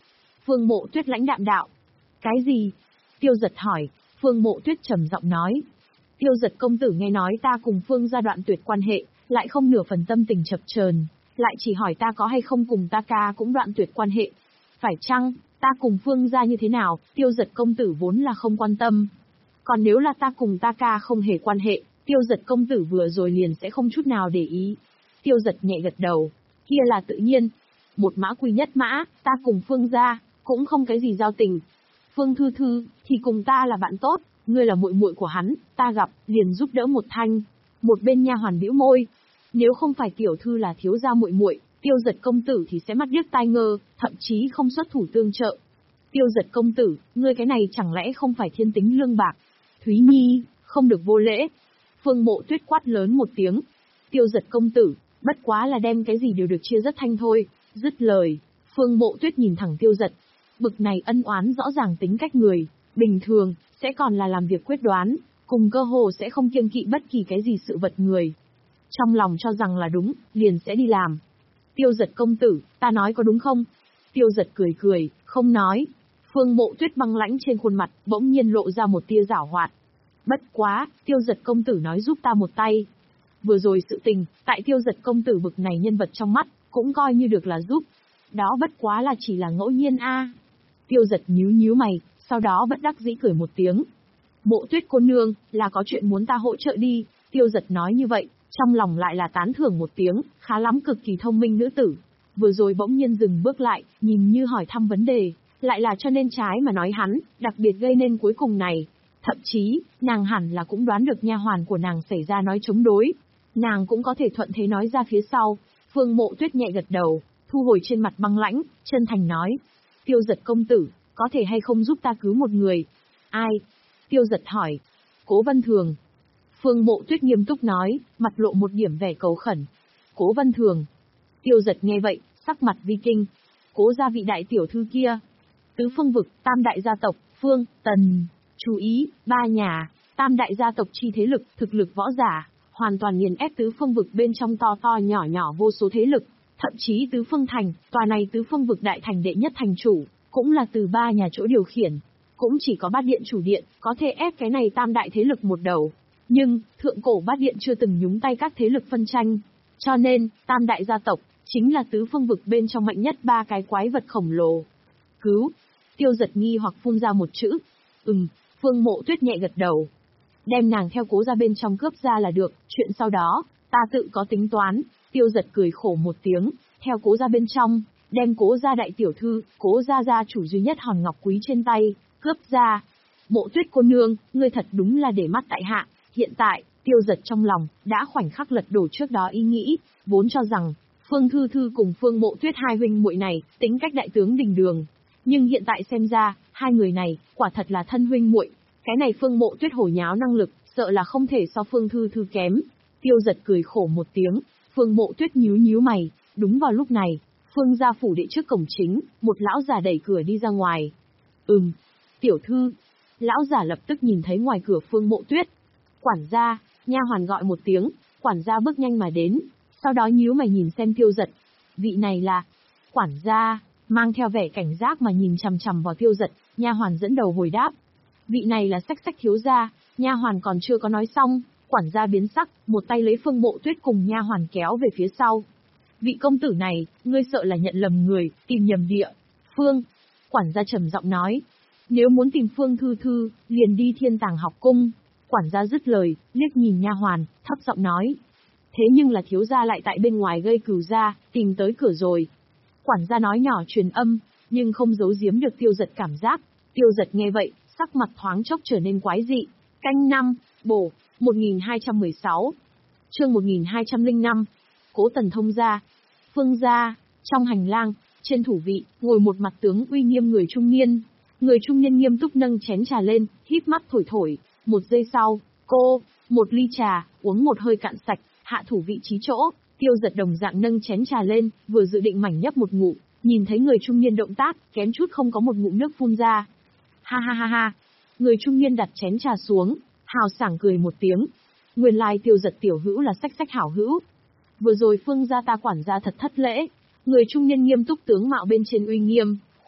Phương Mộ Tuyết lãnh đạm đạo. Cái gì? Tiêu Giật hỏi. Phương Mộ Tuyết trầm giọng nói. Tiêu Giật công tử nghe nói ta cùng Phương gia đoạn tuyệt quan hệ, lại không nửa phần tâm tình chập chờn, lại chỉ hỏi ta có hay không cùng ta ca cũng đoạn tuyệt quan hệ. Phải chăng, ta cùng Phương gia như thế nào, Tiêu Giật công tử vốn là không quan tâm. Còn nếu là ta cùng ta ca không hề quan hệ, Tiêu Giật công tử vừa rồi liền sẽ không chút nào để ý. Tiêu Giật nhẹ gật đầu. Kia là tự nhiên. Một mã quy nhất mã, ta cùng Phương gia cũng không cái gì giao tình. Phương Thư Thư thì cùng ta là bạn tốt, ngươi là muội muội của hắn, ta gặp liền giúp đỡ một thanh. Một bên nha hoàn bĩu môi. Nếu không phải tiểu thư là thiếu gia muội muội, Tiêu Giật công tử thì sẽ mắt điếc tai ngơ, thậm chí không xuất thủ tương trợ. Tiêu Giật công tử, ngươi cái này chẳng lẽ không phải thiên tính lương bạc? Thúy Nhi, không được vô lễ. Phương Mộ Tuyết quát lớn một tiếng. Tiêu Giật công tử, bất quá là đem cái gì đều được chia rất thanh thôi. Dứt lời, Phương Mộ Tuyết nhìn thẳng Tiêu Giật. Bực này ân oán rõ ràng tính cách người, bình thường, sẽ còn là làm việc quyết đoán, cùng cơ hồ sẽ không kiêng kỵ bất kỳ cái gì sự vật người. Trong lòng cho rằng là đúng, liền sẽ đi làm. Tiêu Giật công tử, ta nói có đúng không? Tiêu Giật cười cười, không nói. Phương Mộ Tuyết băng lãnh trên khuôn mặt, bỗng nhiên lộ ra một tia giảo hoạt. Bất quá, Tiêu Giật công tử nói giúp ta một tay. Vừa rồi sự tình, tại Tiêu Giật công tử bực này nhân vật trong mắt, cũng coi như được là giúp. Đó bất quá là chỉ là ngẫu nhiên a. Tiêu Giật nhíu nhíu mày, sau đó bất đắc dĩ cười một tiếng. Mộ Tuyết cô nương, là có chuyện muốn ta hỗ trợ đi. Tiêu Giật nói như vậy, trong lòng lại là tán thưởng một tiếng, khá lắm, cực kỳ thông minh nữ tử. Vừa rồi bỗng nhiên dừng bước lại, nhìn như hỏi thăm vấn đề, lại là cho nên trái mà nói hắn, đặc biệt gây nên cuối cùng này. Thậm chí, nàng hẳn là cũng đoán được nha hoàn của nàng xảy ra nói chống đối. Nàng cũng có thể thuận thế nói ra phía sau. Phương Mộ Tuyết nhẹ gật đầu, thu hồi trên mặt băng lãnh, chân thành nói. Tiêu Giật công tử, có thể hay không giúp ta cứu một người? Ai? Tiêu Giật hỏi. Cố Vân Thường. Phương Mộ Tuyết nghiêm túc nói, mặt lộ một điểm vẻ cầu khẩn. Cố Vân Thường. Tiêu Giật nghe vậy, sắc mặt vi kinh. Cố gia vị đại tiểu thư kia. Tứ phương vực, tam đại gia tộc, Phương, Tần. Chú ý, ba nhà, tam đại gia tộc chi thế lực, thực lực võ giả, hoàn toàn nghiền ép tứ phương vực bên trong to to nhỏ nhỏ vô số thế lực. Thậm chí tứ phương thành, tòa này tứ phương vực đại thành đệ nhất thành chủ, cũng là từ ba nhà chỗ điều khiển. Cũng chỉ có Bát Điện chủ điện, có thể ép cái này tam đại thế lực một đầu. Nhưng, thượng cổ Bát Điện chưa từng nhúng tay các thế lực phân tranh. Cho nên, tam đại gia tộc, chính là tứ phương vực bên trong mạnh nhất ba cái quái vật khổng lồ. Cứu. Tiêu Giật nghi hoặc phun ra một chữ. Ừm, Phương Mộ Tuyết nhẹ gật đầu. Đem nàng theo Cố gia bên trong cướp ra là được, chuyện sau đó, ta tự có tính toán. Tiêu Giật cười khổ một tiếng, theo Cố gia bên trong, đem Cố gia đại tiểu thư, Cố gia gia chủ duy nhất hòn ngọc quý trên tay, cướp ra. Mộ Tuyết cô nương, ngươi thật đúng là để mắt tại hạ. Hiện tại, Tiêu Giật trong lòng, đã khoảnh khắc lật đổ trước đó ý nghĩ, vốn cho rằng, Phương Thư Thư cùng Phương Mộ Tuyết hai huynh muội này, tính cách đại tướng đình đường. Nhưng hiện tại xem ra, hai người này, quả thật là thân huynh muội. Cái này Phương Mộ Tuyết hổ nháo năng lực, sợ là không thể so Phương Thư Thư kém. Tiêu Giật cười khổ một tiếng, Phương Mộ Tuyết nhíu nhíu mày. Đúng vào lúc này, Phương gia phủ đệ trước cổng chính, một lão già đẩy cửa đi ra ngoài. Ừm, tiểu thư. Lão già lập tức nhìn thấy ngoài cửa Phương Mộ Tuyết. Quản gia, nha hoàn gọi một tiếng, quản gia bước nhanh mà đến, sau đó nhíu mày nhìn xem Tiêu Giật. Vị này là... Quản gia, mang theo vẻ cảnh giác mà nhìn chằm chằm vào Tiêu Giật, nha hoàn dẫn đầu hồi đáp. Vị này là Xách Xách thiếu gia. Nha hoàn còn chưa có nói xong, quản gia biến sắc, một tay lấy Phương Mộ Tuyết cùng nha hoàn kéo về phía sau. Vị công tử này, ngươi sợ là nhận lầm người, tìm nhầm địa. Phương, quản gia trầm giọng nói. Nếu muốn tìm Phương Thư Thư, liền đi Thiên Tàng học cung. Quản gia dứt lời, liếc nhìn nha hoàn, thấp giọng nói. Thế nhưng là thiếu gia lại tại bên ngoài gây cừu gia, tìm tới cửa rồi. Quản gia nói nhỏ truyền âm, nhưng không giấu giếm được Tiêu Giật cảm giác. Tiêu Giật nghe vậy, sắc mặt thoáng chốc trở nên quái dị. Canh năm, bổ, một nghìn hai trăm mười sáu. Chương một nghìn hai trăm lẻ năm. Cố Tần thông gia. Phương gia, trong hành lang, trên thủ vị, ngồi một mặt tướng uy nghiêm người trung niên. Người trung niên nghiêm túc nâng chén trà lên, híp mắt thổi thổi. Một giây sau, cô, một ly trà, uống một hơi cạn sạch, hạ thủ vị trí chỗ. Tiêu Giật đồng dạng nâng chén trà lên, vừa dự định mảnh nhấp một ngụm, nhìn thấy người trung niên động tác, kém chút không có một ngụm nước phun ra. Ha ha ha ha. Người trung niên đặt chén trà xuống, hào sảng cười một tiếng. Nguyên lai Tiêu Giật tiểu hữu là Xách Xách hảo hữu. Vừa rồi Phương gia ta quản gia thật thất lễ. Người trung niên nghiêm túc tướng mạo bên trên uy nghiêm,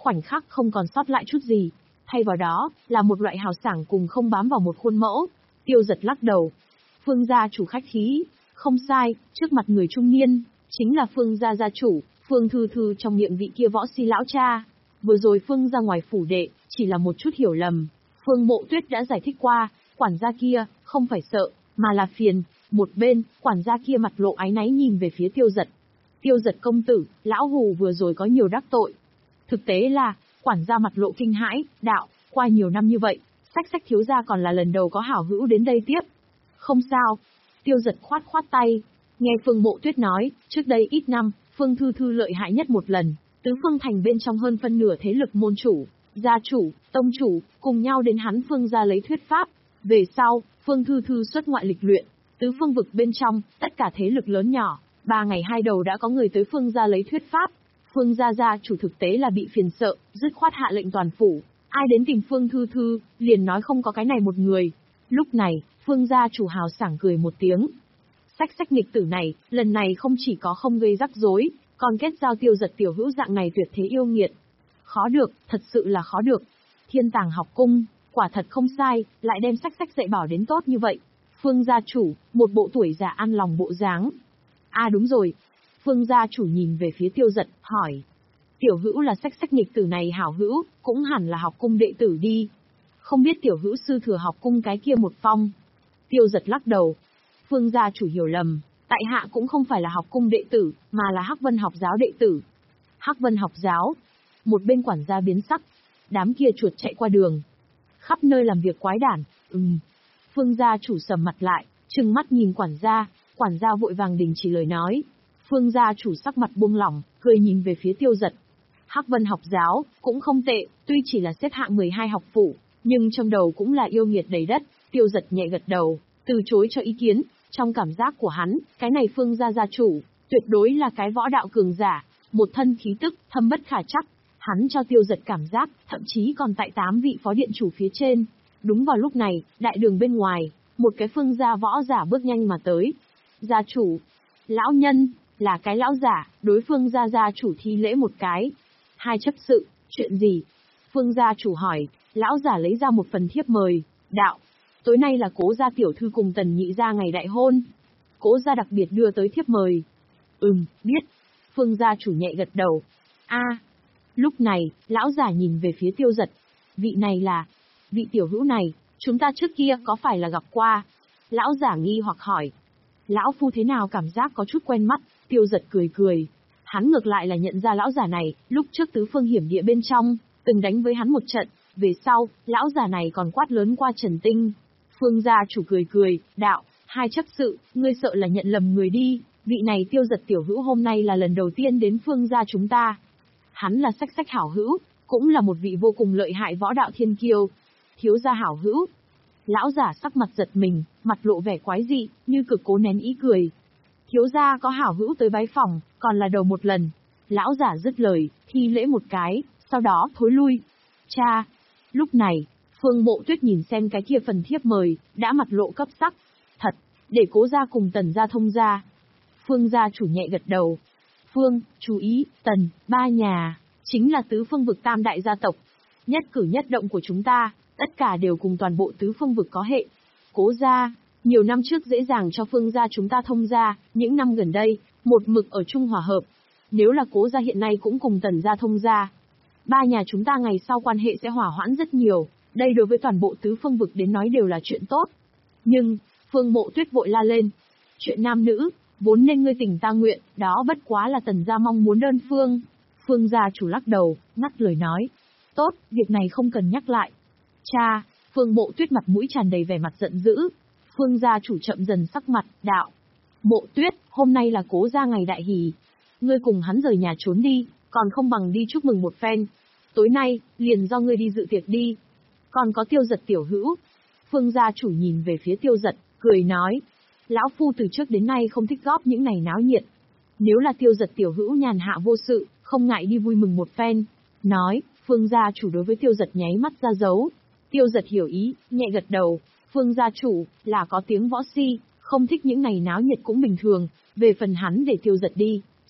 khoảnh khắc không còn sót lại chút gì. Thay vào đó, là một loại hào sảng cùng không bám vào một khuôn mẫu. Tiêu Giật lắc đầu. Phương gia chủ khách khí, không sai, trước mặt người trung niên, chính là Phương gia gia chủ, Phương Thư Thư trong miệng vị kia võ si lão cha. Vừa rồi Phương ra ngoài phủ đệ, chỉ là một chút hiểu lầm. Phương Mộ Tuyết đã giải thích qua, quản gia kia, không phải sợ, mà là phiền. Một bên, quản gia kia mặt lộ áy náy nhìn về phía Tiêu Giật. Tiêu Giật công tử, lão hù vừa rồi có nhiều đắc tội. Thực tế là, quản gia mặt lộ kinh hãi, đạo, qua nhiều năm như vậy, Sách Sách thiếu gia còn là lần đầu có hảo hữu đến đây tiếp. Không sao. Tiêu Giật khoát khoát tay. Nghe Phương Mộ Tuyết nói, trước đây ít năm, Phương Thư Thư lợi hại nhất một lần, tứ phương thành bên trong hơn phân nửa thế lực môn chủ, gia chủ, tông chủ, cùng nhau đến hắn Phương gia lấy thuyết pháp. Về sau, Phương Thư Thư xuất ngoại lịch luyện, tứ phương vực bên trong, tất cả thế lực lớn nhỏ, ba ngày hai đầu đã có người tới Phương gia lấy thuyết pháp. Phương gia gia chủ thực tế là bị phiền sợ, dứt khoát hạ lệnh toàn phủ, ai đến tìm Phương Thư Thư, liền nói không có cái này một người. Lúc này, Phương gia chủ hào sảng cười một tiếng. Sách Sách nghịch tử này, lần này không chỉ có không gây rắc rối, còn kết giao Tiêu Giật tiểu hữu dạng này tuyệt thế yêu nghiệt. Khó được, thật sự là khó được. Thiên Tàng học cung, quả thật không sai, lại đem Sách Sách dạy bảo đến tốt như vậy. Phương gia chủ, một bộ tuổi già ăn lòng bộ dáng. À đúng rồi. Phương gia chủ nhìn về phía Tiêu Giật, hỏi. Tiểu hữu là Sách Sách nghịch tử này hảo hữu, cũng hẳn là học cung đệ tử đi. Không biết tiểu hữu sư thừa học cung cái kia một phong. Tiêu Giật lắc đầu. Phương gia chủ hiểu lầm, tại hạ cũng không phải là học cung đệ tử, mà là Hắc Vân học giáo đệ tử. Hắc Vân học giáo. Một bên quản gia biến sắc. Đám kia chuột chạy qua đường. Khắp nơi làm việc quái đản, ừm. Phương gia chủ sầm mặt lại, trừng mắt nhìn quản gia, quản gia vội vàng đình chỉ lời nói. Phương gia chủ sắc mặt buông lỏng, cười nhìn về phía Tiêu Giật. Hắc Vân học giáo, cũng không tệ, tuy chỉ là xếp hạng mười hai học phủ, nhưng trong đầu cũng là yêu nghiệt đầy đất. Tiêu Giật nhẹ gật đầu, từ chối cho ý kiến. Trong cảm giác của hắn, cái này Phương gia gia chủ, tuyệt đối là cái võ đạo cường giả, một thân khí tức, thâm bất khả trắc. Hắn cho Tiêu Giật cảm giác, thậm chí còn tại tám vị phó điện chủ phía trên. Đúng vào lúc này, đại đường bên ngoài, một cái Phương gia võ giả bước nhanh mà tới. Gia chủ, lão nhân, là cái lão giả, đối Phương gia gia chủ thi lễ một cái. Hai chấp sự, chuyện gì? Phương gia chủ hỏi, lão giả lấy ra một phần thiếp mời, đạo. Tối nay là Cố gia tiểu thư cùng Tần nhị gia ngày đại hôn. Cố gia đặc biệt đưa tới thiếp mời. Ừm, biết. Phương gia chủ nhẹ gật đầu. A. Lúc này, lão giả nhìn về phía Tiêu Giật. Vị này là... Vị tiểu hữu này, chúng ta trước kia có phải là gặp qua? Lão giả nghi hoặc hỏi. Lão phu thế nào cảm giác có chút quen mắt? Tiêu Giật cười cười. Hắn ngược lại là nhận ra lão giả này, lúc trước tứ phương hiểm địa bên trong, từng đánh với hắn một trận. Về sau, lão giả này còn quát lớn qua Trần Tinh. Phương gia chủ cười cười, đạo, hai chấp sự, ngươi sợ là nhận lầm người đi, vị này Tiêu Giật tiểu hữu hôm nay là lần đầu tiên đến Phương gia chúng ta. Hắn là Sách Sách hảo hữu, cũng là một vị vô cùng lợi hại võ đạo thiên kiêu. Thiếu gia hảo hữu. Lão giả sắc mặt giật mình, mặt lộ vẻ quái dị, như cực cố nén ý cười. Thiếu gia có hảo hữu tới bái phòng, còn là đầu một lần. Lão giả dứt lời, thi lễ một cái, sau đó thối lui. Cha. Lúc này, Phương Mộ Tuyết nhìn xem cái kia phần thiếp mời, đã mặt lộ cấp sắc. Thật, để Cố gia cùng Tần gia thông gia. Phương gia chủ nhẹ gật đầu. Phương, chú ý, Tần, ba nhà, chính là tứ phương vực tam đại gia tộc. Nhất cử nhất động của chúng ta, tất cả đều cùng toàn bộ tứ phương vực có hệ. Cố gia, nhiều năm trước dễ dàng cho Phương gia chúng ta thông gia, những năm gần đây, một mực ở chung hòa hợp. Nếu là Cố gia hiện nay cũng cùng Tần gia thông gia, ba nhà chúng ta ngày sau quan hệ sẽ hòa hoãn rất nhiều, đây đối với toàn bộ tứ phương vực đến nói đều là chuyện tốt. Nhưng, Phương Mộ Tuyết vội la lên. Chuyện nam nữ, vốn nên ngươi tình ta nguyện, đó bất quá là Tần gia mong muốn đơn phương. Phương gia chủ lắc đầu, ngắt lời nói. Tốt, việc này không cần nhắc lại. Cha, Phương Mộ Tuyết mặt mũi tràn đầy vẻ mặt giận dữ. Phương gia chủ chậm dần sắc mặt, đạo. Mộ Tuyết, hôm nay là Cố gia ngày đại hỷ. Ngươi cùng hắn rời nhà trốn đi, còn không bằng đi chúc mừng một phen. Tối nay, liền do ngươi đi dự tiệc đi. Còn có Tiêu Giật tiểu hữu. Phương gia chủ nhìn về phía Tiêu Giật, cười nói. Lão phu từ trước đến nay không thích góp những này náo nhiệt. Nếu là Tiêu Giật tiểu hữu nhàn hạ vô sự, không ngại đi vui mừng một phen. Nói, Phương gia chủ đối với Tiêu Giật nháy mắt ra dấu. Tiêu Giật hiểu ý, nhẹ gật đầu. Phương gia chủ, là có tiếng võ si, không thích những này náo nhiệt cũng bình thường. Về phần hắn để Tiêu Giật đi,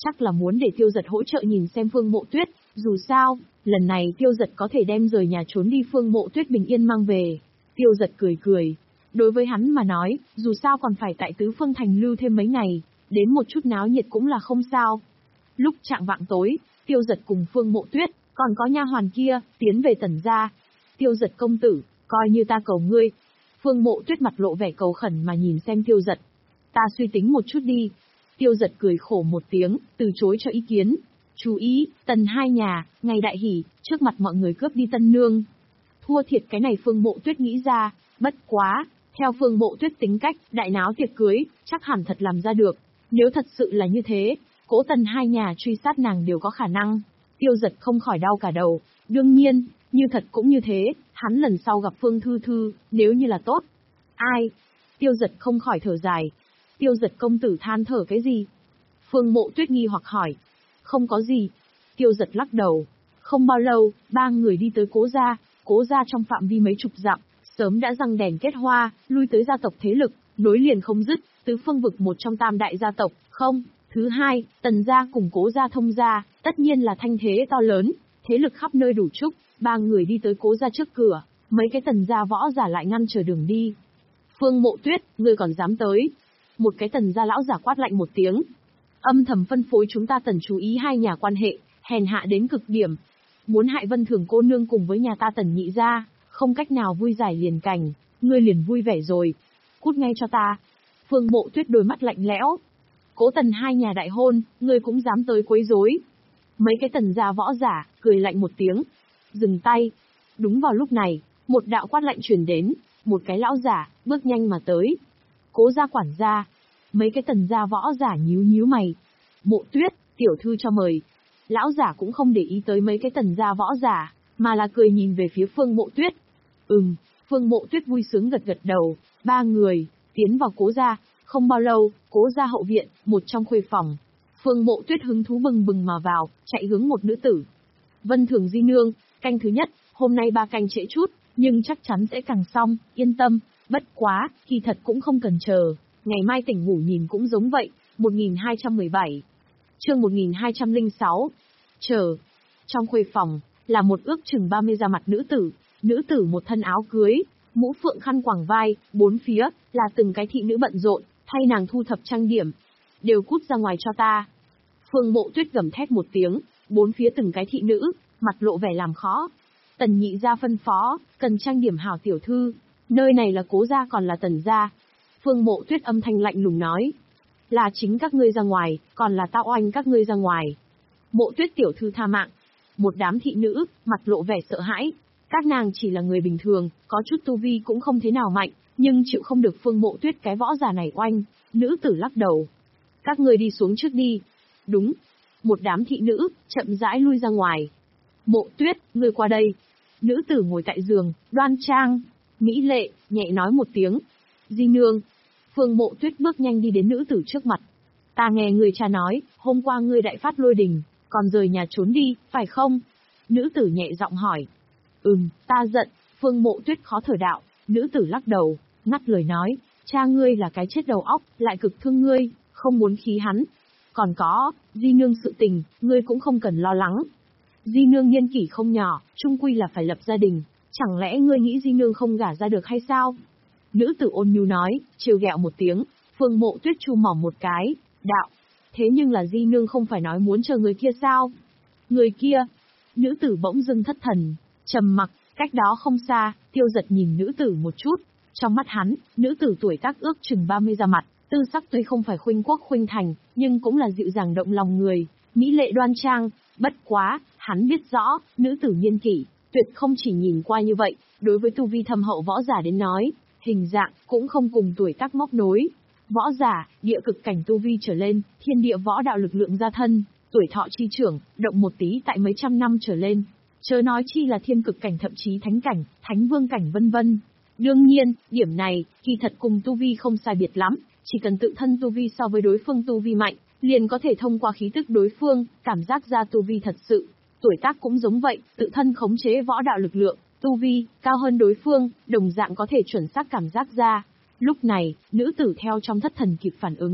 chắc là muốn để Tiêu Giật hỗ trợ nhìn xem Phương Mộ Tuyết, dù sao, lần này Tiêu Giật có thể đem rời nhà trốn đi Phương Mộ Tuyết bình yên mang về. Tiêu Giật cười cười. Đối với hắn mà nói, dù sao còn phải tại Tứ Phương Thành lưu thêm mấy ngày, đến một chút náo nhiệt cũng là không sao. Lúc chạng vạng tối, Tiêu Giật cùng Phương Mộ Tuyết, còn có nha hoàn kia, tiến về Tần gia. Tiêu Giật công tử, coi như ta cầu ngươi. Phương Mộ Tuyết mặt lộ vẻ cầu khẩn mà nhìn xem Tiêu Giật. Ta suy tính một chút đi. Tiêu Giật cười khổ một tiếng, từ chối cho ý kiến. Chú ý, Tần hai nhà, ngày đại hỷ, trước mặt mọi người cướp đi tân nương. Thua thiệt cái này Phương Mộ Tuyết nghĩ ra, bất quá, theo Phương Mộ Tuyết tính cách, đại náo tiệc cưới, chắc hẳn thật làm ra được. Nếu thật sự là như thế, Cố Tần hai nhà truy sát nàng đều có khả năng. Tiêu Giật không khỏi đau cả đầu. Đương nhiên, như thật cũng như thế, hắn lần sau gặp Phương Thư Thư, nếu như là tốt. Ai? Tiêu Giật không khỏi thở dài. Tiêu Giật công tử than thở cái gì? Phương Mộ Tuyết nghi hoặc hỏi. Không có gì. Tiêu Giật lắc đầu. Không bao lâu, ba người đi tới Cố gia. Cố gia trong phạm vi mấy chục dặm, sớm đã răng đèn kết hoa, lui tới gia tộc thế lực, nối liền không dứt, Tứ Phương vực một trong tam đại gia tộc, không. Thứ hai, Tần gia cùng Cố gia thông gia, tất nhiên là thanh thế to lớn, thế lực khắp nơi đủ trúc. Ba người đi tới Cố gia trước cửa, mấy cái Tần gia võ giả lại ngăn chờ đường đi. Phương Mộ Tuyết, ngươi còn dám tới? Một cái Tần gia lão giả quát lạnh một tiếng. Âm thầm phân phối chúng ta Tần chú ý hai nhà quan hệ, hèn hạ đến cực điểm. Muốn hại Vân Thường cô nương cùng với nhà ta Tần nhị gia, không cách nào vui giải liền cảnh, ngươi liền vui vẻ rồi. Cút ngay cho ta. Phương Mộ Tuyết đôi mắt lạnh lẽo. Cố Tần hai nhà đại hôn, ngươi cũng dám tới quấy rối? Mấy cái Tần gia võ giả, cười lạnh một tiếng. Dừng tay. Đúng vào lúc này, một đạo quát lạnh truyền đến, một cái lão giả, bước nhanh mà tới. Cố gia quản gia. Mấy cái Tần gia võ giả nhíu nhíu mày. Mộ Tuyết, tiểu thư cho mời. Lão giả cũng không để ý tới mấy cái Tần gia võ giả, mà là cười nhìn về phía Phương Mộ Tuyết. Ừm, Phương Mộ Tuyết vui sướng gật gật đầu. Ba người, tiến vào Cố gia. Không bao lâu, Cố gia hậu viện, một trong khuê phòng. Phương Mộ Tuyết hứng thú bừng bừng mà vào, chạy hướng một nữ tử. Vân Thường di nương, canh thứ nhất, hôm nay ba canh trễ chút, nhưng chắc chắn sẽ càng xong, yên tâm. Bất quá, kỳ thật cũng không cần chờ, ngày mai tỉnh ngủ nhìn cũng giống vậy. một nghìn hai trăm mười bảy Chương một nghìn hai trăm lẻ sáu. Chờ. Trong khuê phòng, là một ước chừng ba mươi da mặt nữ tử. Nữ tử một thân áo cưới, mũ phượng khăn quàng vai, bốn phía, là từng cái thị nữ bận rộn, thay nàng thu thập trang điểm. Đều cút ra ngoài cho ta. Phương Mộ Tuyết gầm thét một tiếng, bốn phía từng cái thị nữ, mặt lộ vẻ làm khó. Tần nhị gia phân phó, cần trang điểm hảo tiểu thư. Nơi này là Cố gia còn là Tần gia. Phương Mộ Tuyết âm thanh lạnh lùng nói. Là chính các ngươi ra ngoài, còn là tao oanh các ngươi ra ngoài. Mộ Tuyết tiểu thư tha mạng. Một đám thị nữ, mặt lộ vẻ sợ hãi. Các nàng chỉ là người bình thường, có chút tu vi cũng không thế nào mạnh, nhưng chịu không được Phương Mộ Tuyết cái võ giả này oanh. Nữ tử lắc đầu. Các ngươi đi xuống trước đi. Đúng. Một đám thị nữ, chậm rãi lui ra ngoài. Mộ Tuyết, ngươi qua đây. Nữ tử ngồi tại giường, đoan trang, mỹ lệ, nhẹ nói một tiếng. Di nương. Phương Mộ Tuyết bước nhanh đi đến nữ tử trước mặt. Ta nghe người cha nói, hôm qua ngươi đại phát lôi đình, còn rời nhà trốn đi, phải không? Nữ tử nhẹ giọng hỏi. Ừm, ta giận. Phương Mộ Tuyết khó thở đạo. Nữ tử lắc đầu, ngắt lời nói. Cha ngươi là cái chết đầu óc, lại cực thương ngươi, không muốn khí hắn. Còn có, di nương sự tình, ngươi cũng không cần lo lắng. Di nương niên kỷ không nhỏ, chung quy là phải lập gia đình. Chẳng lẽ ngươi nghĩ di nương không gả ra được hay sao? Nữ tử ôn nhu nói, trêu ghẹo một tiếng. Phương Mộ Tuyết chu mỏng một cái, đạo. Thế nhưng là di nương không phải nói muốn chờ người kia sao? Người kia. Nữ tử bỗng dưng thất thần, trầm mặc. Cách đó không xa, Tiêu Giật nhìn nữ tử một chút. Trong mắt hắn, nữ tử tuổi tác ước chừng ba mươi ra mặt, tư sắc tuy không phải khuynh quốc khuynh thành, nhưng cũng là dịu dàng động lòng người, mỹ lệ đoan trang. Bất quá, hắn biết rõ, nữ tử niên kỷ, tuyệt không chỉ nhìn qua như vậy, đối với tu vi thâm hậu võ giả đến nói, hình dạng cũng không cùng tuổi tác móc nối. Võ giả, địa cực cảnh tu vi trở lên, thiên địa võ đạo lực lượng gia thân, tuổi thọ chi trưởng, động một tí tại mấy trăm năm trở lên. Chớ nói chi là thiên cực cảnh thậm chí thánh cảnh, thánh vương cảnh vân vân. Đương nhiên, điểm này, kỳ thật cùng tu vi không sai biệt lắm, chỉ cần tự thân tu vi so với đối phương tu vi mạnh, liền có thể thông qua khí tức đối phương, cảm giác ra tu vi thật sự. Tuổi tác cũng giống vậy, tự thân khống chế võ đạo lực lượng, tu vi, cao hơn đối phương, đồng dạng có thể chuẩn xác cảm giác ra. Lúc này, nữ tử theo trong thất thần kịp phản ứng.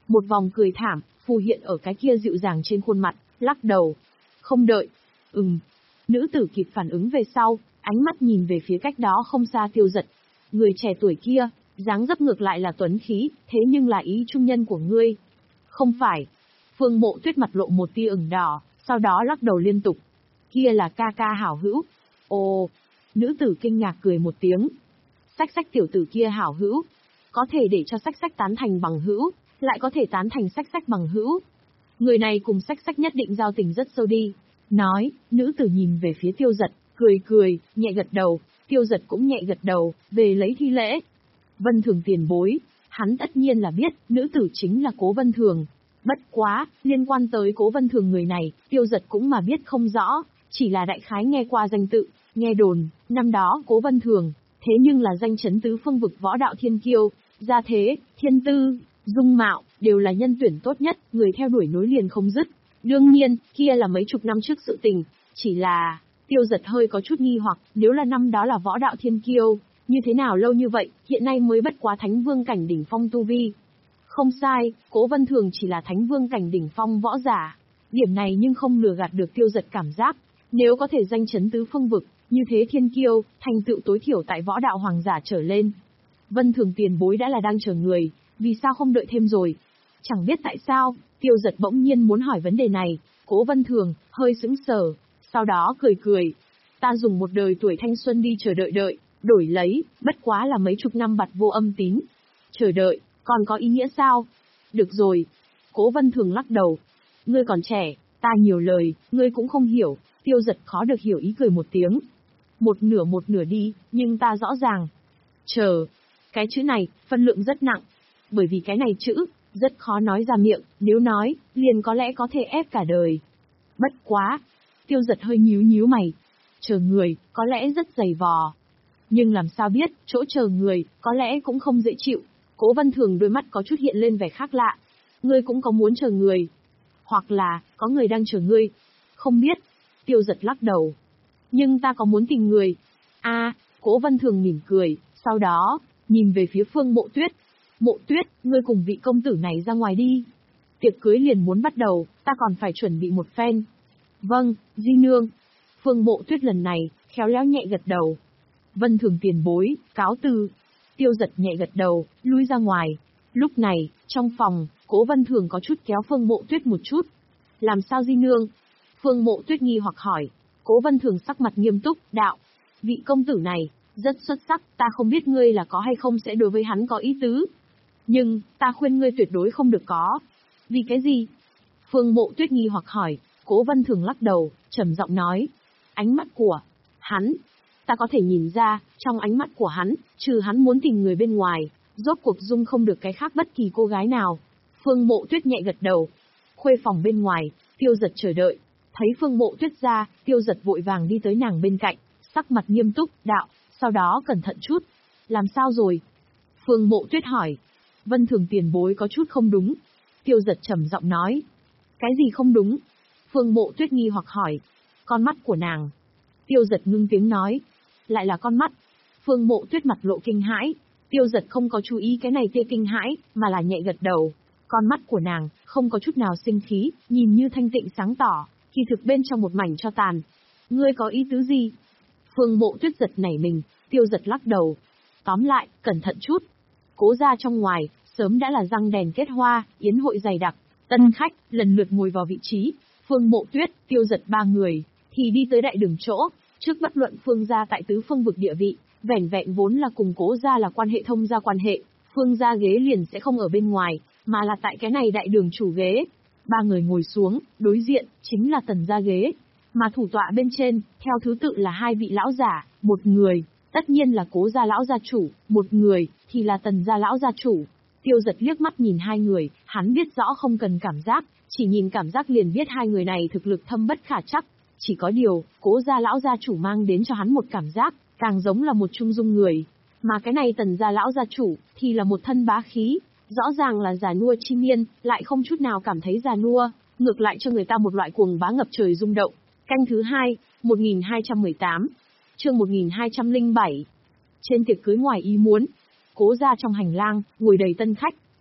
Một vòng cười thảm, phù hiện ở cái kia dịu dàng trên khuôn mặt, lắc đầu. Không đợi. Ừm. Nữ tử kịp phản ứng về sau, ánh mắt nhìn về phía cách đó không xa Tiêu Dật. Người trẻ tuổi kia, dáng dấp ngược lại là tuấn khí, thế nhưng là ý trung nhân của ngươi. Không phải. Phương Mộ Tuyết mặt lộ một tia ửng đỏ, sau đó lắc đầu liên tục. Kia là ca ca hảo hữu. Ồ. Nữ tử kinh ngạc cười một tiếng. Sách sách tiểu tử kia hảo hữu. Có thể để cho sách sách tán thành bằng hữu, lại có thể tán thành sách sách bằng hữu. Người này cùng sách sách nhất định giao tình rất sâu đi. Nói, nữ tử nhìn về phía Tiêu Dật, cười cười, nhẹ gật đầu, Tiêu Dật cũng nhẹ gật đầu, về lấy thi lễ. Vân Thường tiền bối, hắn tất nhiên là biết, nữ tử chính là Cố Vân Thường. Bất quá, liên quan tới Cố Vân Thường người này, Tiêu Dật cũng mà biết không rõ, chỉ là đại khái nghe qua danh tự, nghe đồn, năm đó Cố Vân Thường, thế nhưng là danh chấn tứ phương vực võ đạo thiên kiêu, gia thế, thiên tư, dung mạo, đều là nhân tuyển tốt nhất, người theo đuổi nối liền không dứt. Đương nhiên, kia là mấy chục năm trước sự tình, chỉ là, Tiêu Dật hơi có chút nghi hoặc, nếu là năm đó là võ đạo thiên kiêu, như thế nào lâu như vậy, hiện nay mới bất quá thánh vương cảnh đỉnh phong tu vi. Không sai, Cố Vân Thường chỉ là thánh vương cảnh đỉnh phong võ giả. Điểm này nhưng không lừa gạt được Tiêu Dật cảm giác, nếu có thể danh chấn tứ phương vực, như thế thiên kiêu, thành tựu tối thiểu tại võ đạo hoàng giả trở lên. Vân Thường tiền bối đã là đang chờ người, vì sao không đợi thêm rồi? Chẳng biết tại sao, Tiêu Dật bỗng nhiên muốn hỏi vấn đề này, Cố Vân Thường, hơi sững sờ, sau đó cười cười. Ta dùng một đời tuổi thanh xuân đi chờ đợi đợi, đổi lấy, bất quá là mấy chục năm bặt vô âm tín. Chờ đợi, còn có ý nghĩa sao? Được rồi. Cố Vân Thường lắc đầu. Ngươi còn trẻ, ta nhiều lời, ngươi cũng không hiểu, Tiêu Dật khó được hiểu ý cười một tiếng. Một nửa một nửa đi, nhưng ta rõ ràng. Chờ. Cái chữ này, phân lượng rất nặng. Bởi vì cái này chữ, rất khó nói ra miệng, nếu nói, liền có lẽ có thể ép cả đời. Bất quá. Tiêu Dật hơi nhíu nhíu mày. Chờ người, có lẽ rất dày vò. Nhưng làm sao biết, chỗ chờ người, có lẽ cũng không dễ chịu. Cố Vân Thường đôi mắt có chút hiện lên vẻ khác lạ. Ngươi cũng có muốn chờ người. Hoặc là, có người đang chờ ngươi. Không biết. Tiêu Dật lắc đầu. Nhưng ta có muốn tìm người. a à, Cố Vân Thường mỉm cười, sau đó, nhìn về phía Phương Mộ Tuyết. Mộ Tuyết, ngươi cùng vị công tử này ra ngoài đi. Tiệc cưới liền muốn bắt đầu, ta còn phải chuẩn bị một phen. Vâng, Di Nương. Phương Mộ Tuyết lần này, khéo léo nhẹ gật đầu. Vân Thường tiền bối, cáo từ. Tiêu Dật nhẹ gật đầu, lui ra ngoài. Lúc này, trong phòng, Cố Vân Thường có chút kéo Phương Mộ Tuyết một chút. Làm sao Di Nương? Phương Mộ Tuyết nghi hoặc hỏi. Cố Vân Thường sắc mặt nghiêm túc, đạo. Vị công tử này, rất xuất sắc, ta không biết ngươi là có hay không sẽ đối với hắn có ý tứ. Nhưng, ta khuyên ngươi tuyệt đối không được có. Vì cái gì? Phương Mộ Tuyết nghi hoặc hỏi. Cố Vân Thường lắc đầu, trầm giọng nói. Ánh mắt của hắn, ta có thể nhìn ra, trong ánh mắt của hắn, trừ hắn muốn tìm người bên ngoài, rốt cuộc dung không được cái khác bất kỳ cô gái nào. Phương Mộ Tuyết nhẹ gật đầu. Khuê phòng bên ngoài, Tiêu Dật chờ đợi. Thấy Phương Mộ Tuyết ra, Tiêu Dật vội vàng đi tới nàng bên cạnh, sắc mặt nghiêm túc, đạo, sau đó cẩn thận chút. Làm sao rồi? Phương Mộ Tuyết hỏi. Vân Thường tiền bối có chút không đúng. Tiêu Dật trầm giọng nói. Cái gì không đúng? Phương Mộ Tuyết nghi hoặc hỏi. Con mắt của nàng. Tiêu Dật ngưng tiếng nói. Lại là con mắt. Phương Mộ Tuyết mặt lộ kinh hãi. Tiêu Dật không có chú ý cái này tia kinh hãi, mà là nhẹ gật đầu. Con mắt của nàng, không có chút nào sinh khí, nhìn như thanh tịnh sáng tỏ, kỳ thực bên trong một mảnh cho tàn. Ngươi có ý tứ gì? Phương Mộ Tuyết giật nảy mình, Tiêu Dật lắc đầu. Tóm lại, cẩn thận chút. Cố gia trong ngoài, sớm đã là răng đèn kết hoa, yến hội dày đặc. Tân khách, lần lượt ngồi vào vị trí. Phương Mộ Tuyết, Tiêu Dật ba người, thì đi tới đại đường chỗ. Trước bất luận Phương gia tại tứ phương vực địa vị, vẻn vẹn vốn là cùng Cố gia là quan hệ thông gia quan hệ. Phương gia ghế liền sẽ không ở bên ngoài, mà là tại cái này đại đường chủ ghế. Ba người ngồi xuống, đối diện, chính là Tần gia ghế. Mà thủ tọa bên trên, theo thứ tự là hai vị lão giả, một người, tất nhiên là Cố gia lão gia chủ, một người, thì là Tần gia lão gia chủ. Tiêu Dật liếc mắt nhìn hai người, hắn biết rõ không cần cảm giác, chỉ nhìn cảm giác liền biết hai người này thực lực thâm bất khả trắc. Chỉ có điều, Cố gia lão gia chủ mang đến cho hắn một cảm giác, càng giống là một trung dung người. Mà cái này Tần gia lão gia chủ, thì là một thân bá khí, rõ ràng là già nua chi niên, lại không chút nào cảm thấy già nua, ngược lại cho người ta một loại cuồng bá ngập trời rung động. Canh thứ hai, một nghìn hai trăm mười tám, chương một nghìn hai trăm lẻ bảy. Trên tiệc cưới ngoài ý muốn, Cố gia trong hành lang, ngồi đầy tân khách,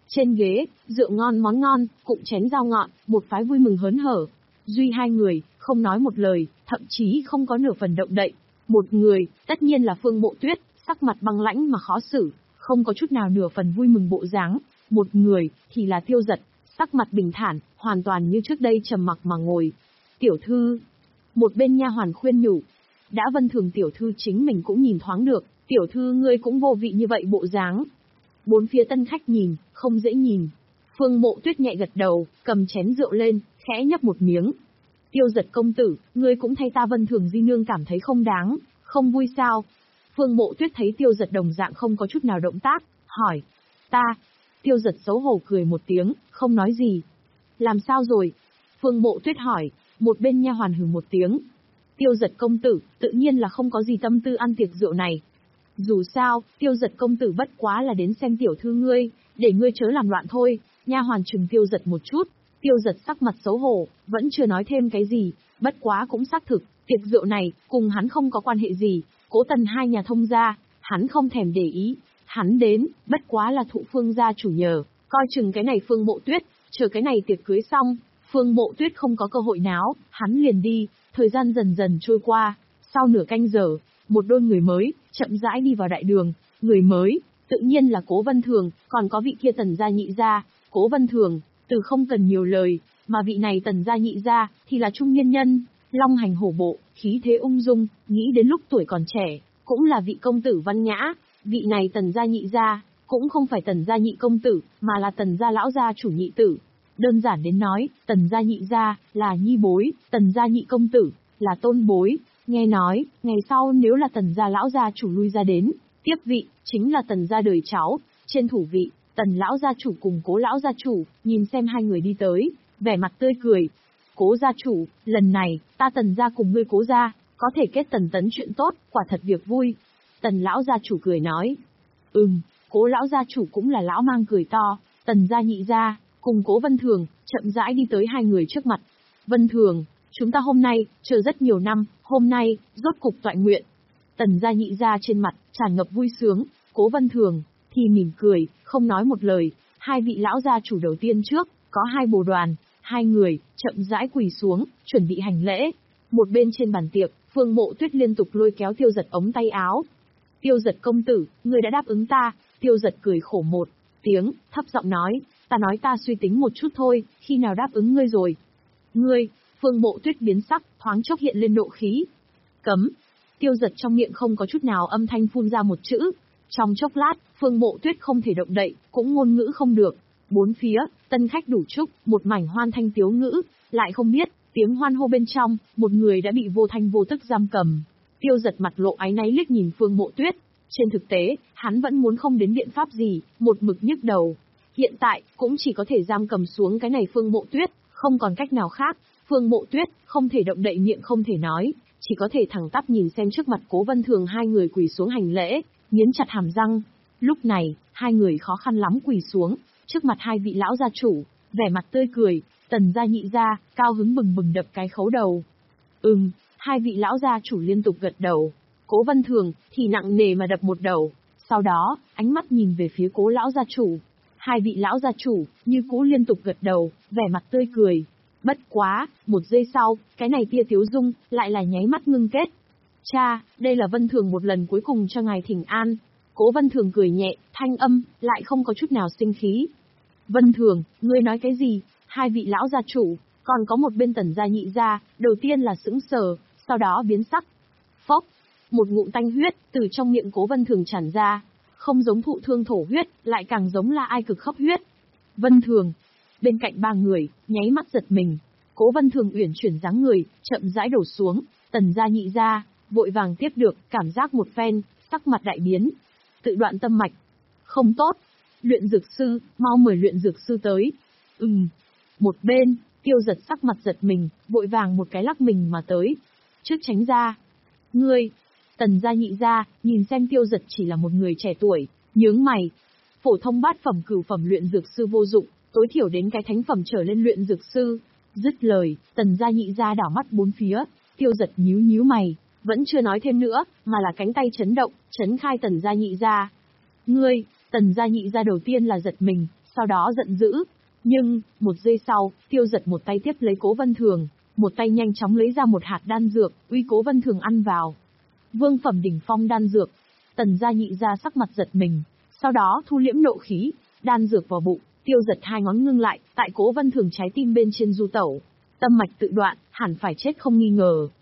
Trên ghế, rượu ngon món ngon, cụm chén dao ngọn, một phái vui mừng hớn hở. Duy hai người, không nói một lời, thậm chí không có nửa phần động đậy. Một người, tất nhiên là Phương Mộ Tuyết, sắc mặt băng lãnh mà khó xử, không có chút nào nửa phần vui mừng bộ dáng. Một người, thì là Tiêu Dật, sắc mặt bình thản, hoàn toàn như trước đây trầm mặc mà ngồi. Tiểu thư, một bên nha hoàn khuyên nhủ. Đã Vân Thường tiểu thư chính mình cũng nhìn thoáng được, tiểu thư ngươi cũng vô vị như vậy bộ dáng. Bốn phía tân khách nhìn, không dễ nhìn. Phương Mộ Tuyết nhẹ gật đầu, cầm chén rượu lên, khẽ nhấp một miếng. Tiêu Dật công tử, ngươi cũng thay ta Vân Thường di nương cảm thấy không đáng, không vui sao? Phương Mộ Tuyết thấy Tiêu Dật đồng dạng không có chút nào động tác, hỏi. Ta. Tiêu Dật xấu hổ cười một tiếng, không nói gì. Làm sao rồi? Phương Mộ Tuyết hỏi, một bên nha hoàn hừ một tiếng. Tiêu Dật công tử, tự nhiên là không có gì tâm tư ăn tiệc rượu này. Dù sao, Tiêu Dật công tử bất quá là đến xem tiểu thư ngươi, để ngươi chớ làm loạn thôi. Nha hoàn trừng Tiêu Dật một chút, Tiêu Dật sắc mặt xấu hổ, vẫn chưa nói thêm cái gì, bất quá cũng xác thực, tiệc rượu này, cùng hắn không có quan hệ gì, Cố Tần hai nhà thông gia, hắn không thèm để ý, hắn đến, bất quá là thụ Phương gia chủ nhờ, coi chừng cái này Phương Mộ Tuyết, chờ cái này tiệc cưới xong, Phương Mộ Tuyết không có cơ hội náo, hắn liền đi, thời gian dần dần trôi qua, sau nửa canh giờ, một đôi người mới, chậm rãi đi vào đại đường, người mới, tự nhiên là Cố Vân Thường, còn có vị kia Tần gia nhị gia, Cố Vân Thường, từ không cần nhiều lời, mà vị này Tần gia nhị gia, thì là trung niên nhân, long hành hổ bộ, khí thế ung dung, nghĩ đến lúc tuổi còn trẻ, cũng là vị công tử văn nhã, vị này Tần gia nhị gia, cũng không phải Tần gia nhị công tử, mà là Tần gia lão gia chủ nhị tử. Đơn giản đến nói, Tần gia nhị gia, là nhi bối, Tần gia nhị công tử, là tôn bối. Nghe nói, ngày sau nếu là Tần gia lão gia chủ lui ra đến, tiếp vị, chính là Tần gia đời cháu, trên thủ vị, Tần lão gia chủ cùng Cố lão gia chủ, nhìn xem hai người đi tới, vẻ mặt tươi cười. Cố gia chủ, lần này, ta Tần gia cùng ngươi Cố gia, có thể kết Tần tấn chuyện tốt, quả thật việc vui. Tần lão gia chủ cười nói. Ừm, Cố lão gia chủ cũng là lão mang cười to, Tần gia nhị gia, cùng Cố Vân Thường, chậm rãi đi tới hai người trước mặt. Vân Thường, chúng ta hôm nay, chờ rất nhiều năm, hôm nay, rốt cục toại nguyện. Tần gia nhị gia trên mặt, tràn ngập vui sướng, Cố Vân Thường, thì mỉm cười, không nói một lời, hai vị lão gia chủ đầu tiên trước, có hai bồ đoàn, hai người, chậm rãi quỳ xuống, chuẩn bị hành lễ. Một bên trên bàn tiệc, Phương Mộ Tuyết liên tục lôi kéo Tiêu Dật ống tay áo. Tiêu Dật công tử, ngươi đã đáp ứng ta, Tiêu Dật cười khổ một tiếng, thấp giọng nói, ta nói ta suy tính một chút thôi, khi nào đáp ứng ngươi rồi. Ngươi, Phương Mộ Tuyết biến sắc, thoáng chốc hiện lên nộ khí. Cấm. Tiêu Dật trong miệng không có chút nào âm thanh phun ra một chữ. Trong chốc lát, Phương Mộ Tuyết không thể động đậy, cũng ngôn ngữ không được. Bốn phía, tân khách đủ chúc, một mảnh hoan thanh tiếu ngữ, lại không biết, tiếng hoan hô bên trong, một người đã bị vô thanh vô tức giam cầm. Tiêu Dật mặt lộ áy náy liếc nhìn Phương Mộ Tuyết. Trên thực tế, hắn vẫn muốn không đến biện pháp gì, một mực nhức đầu. Hiện tại, cũng chỉ có thể giam cầm xuống cái này Phương Mộ Tuyết, không còn cách nào khác. Phương Mộ Tuyết, không thể động đậy miệng không thể nói, chỉ có thể thẳng tắp nhìn xem trước mặt Cố Vân Thường hai người quỳ xuống hành lễ, nghiến chặt hàm răng. Lúc này, hai người khó khăn lắm quỳ xuống, trước mặt hai vị lão gia chủ, vẻ mặt tươi cười, Tần gia nhị gia, cao hứng bừng bừng đập cái khấu đầu. Ừm, hai vị lão gia chủ liên tục gật đầu, Cố Vân Thường thì nặng nề mà đập một đầu, sau đó, ánh mắt nhìn về phía Cố lão gia chủ. Hai vị lão gia chủ, như cũ liên tục gật đầu, vẻ mặt tươi cười. Bất quá, một giây sau, cái này tia tiếu dung, lại là nháy mắt ngưng kết. Cha, đây là Vân Thường một lần cuối cùng cho ngài thỉnh an. Cố Vân Thường cười nhẹ, thanh âm, lại không có chút nào sinh khí. Vân Thường, ngươi nói cái gì? Hai vị lão gia chủ, còn có một bên Tần gia nhị gia, đầu tiên là sững sờ, sau đó biến sắc. Phốc, một ngụm tanh huyết, từ trong miệng Cố Vân Thường tràn ra. Không giống thụ thương thổ huyết, lại càng giống là ai cực khóc huyết. Vân Thường. Bên cạnh ba người, nháy mắt giật mình. Cố Vân Thường uyển chuyển dáng người, chậm rãi đổ xuống. Tần gia nhị gia, vội vàng tiếp được, cảm giác một phen, sắc mặt đại biến. Tự đoạn tâm mạch. Không tốt. Luyện dược sư, mau mời luyện dược sư tới. Ừm. Một bên, Tiêu Dật sắc mặt giật mình, vội vàng một cái lắc mình mà tới. Trước tránh ra. Ngươi. Tần gia nhị gia, nhìn xem Tiêu Dật chỉ là một người trẻ tuổi, nhướng mày. Phổ thông bát phẩm cửu phẩm luyện dược sư vô dụng, tối thiểu đến cái thánh phẩm trở lên luyện dược sư. Dứt lời, Tần gia nhị gia đảo mắt bốn phía, Tiêu Dật nhíu nhíu mày, vẫn chưa nói thêm nữa, mà là cánh tay chấn động, chấn khai Tần gia nhị gia. Ngươi, Tần gia nhị gia đầu tiên là giật mình, sau đó giận dữ. Nhưng, một giây sau, Tiêu Giật một tay tiếp lấy Cố Vân Thường, một tay nhanh chóng lấy ra một hạt đan dược, uy Cố Vân Thường ăn vào. Vương phẩm đỉnh phong đan dược. Tần gia nhị gia sắc mặt giật mình, sau đó thu liễm nộ khí, đan dược vào bụng, Tiêu Giật hai ngón ngưng lại, tại Cố Vân Thường trái tim bên trên du tẩu. Tâm mạch tự đoạn, hẳn phải chết không nghi ngờ.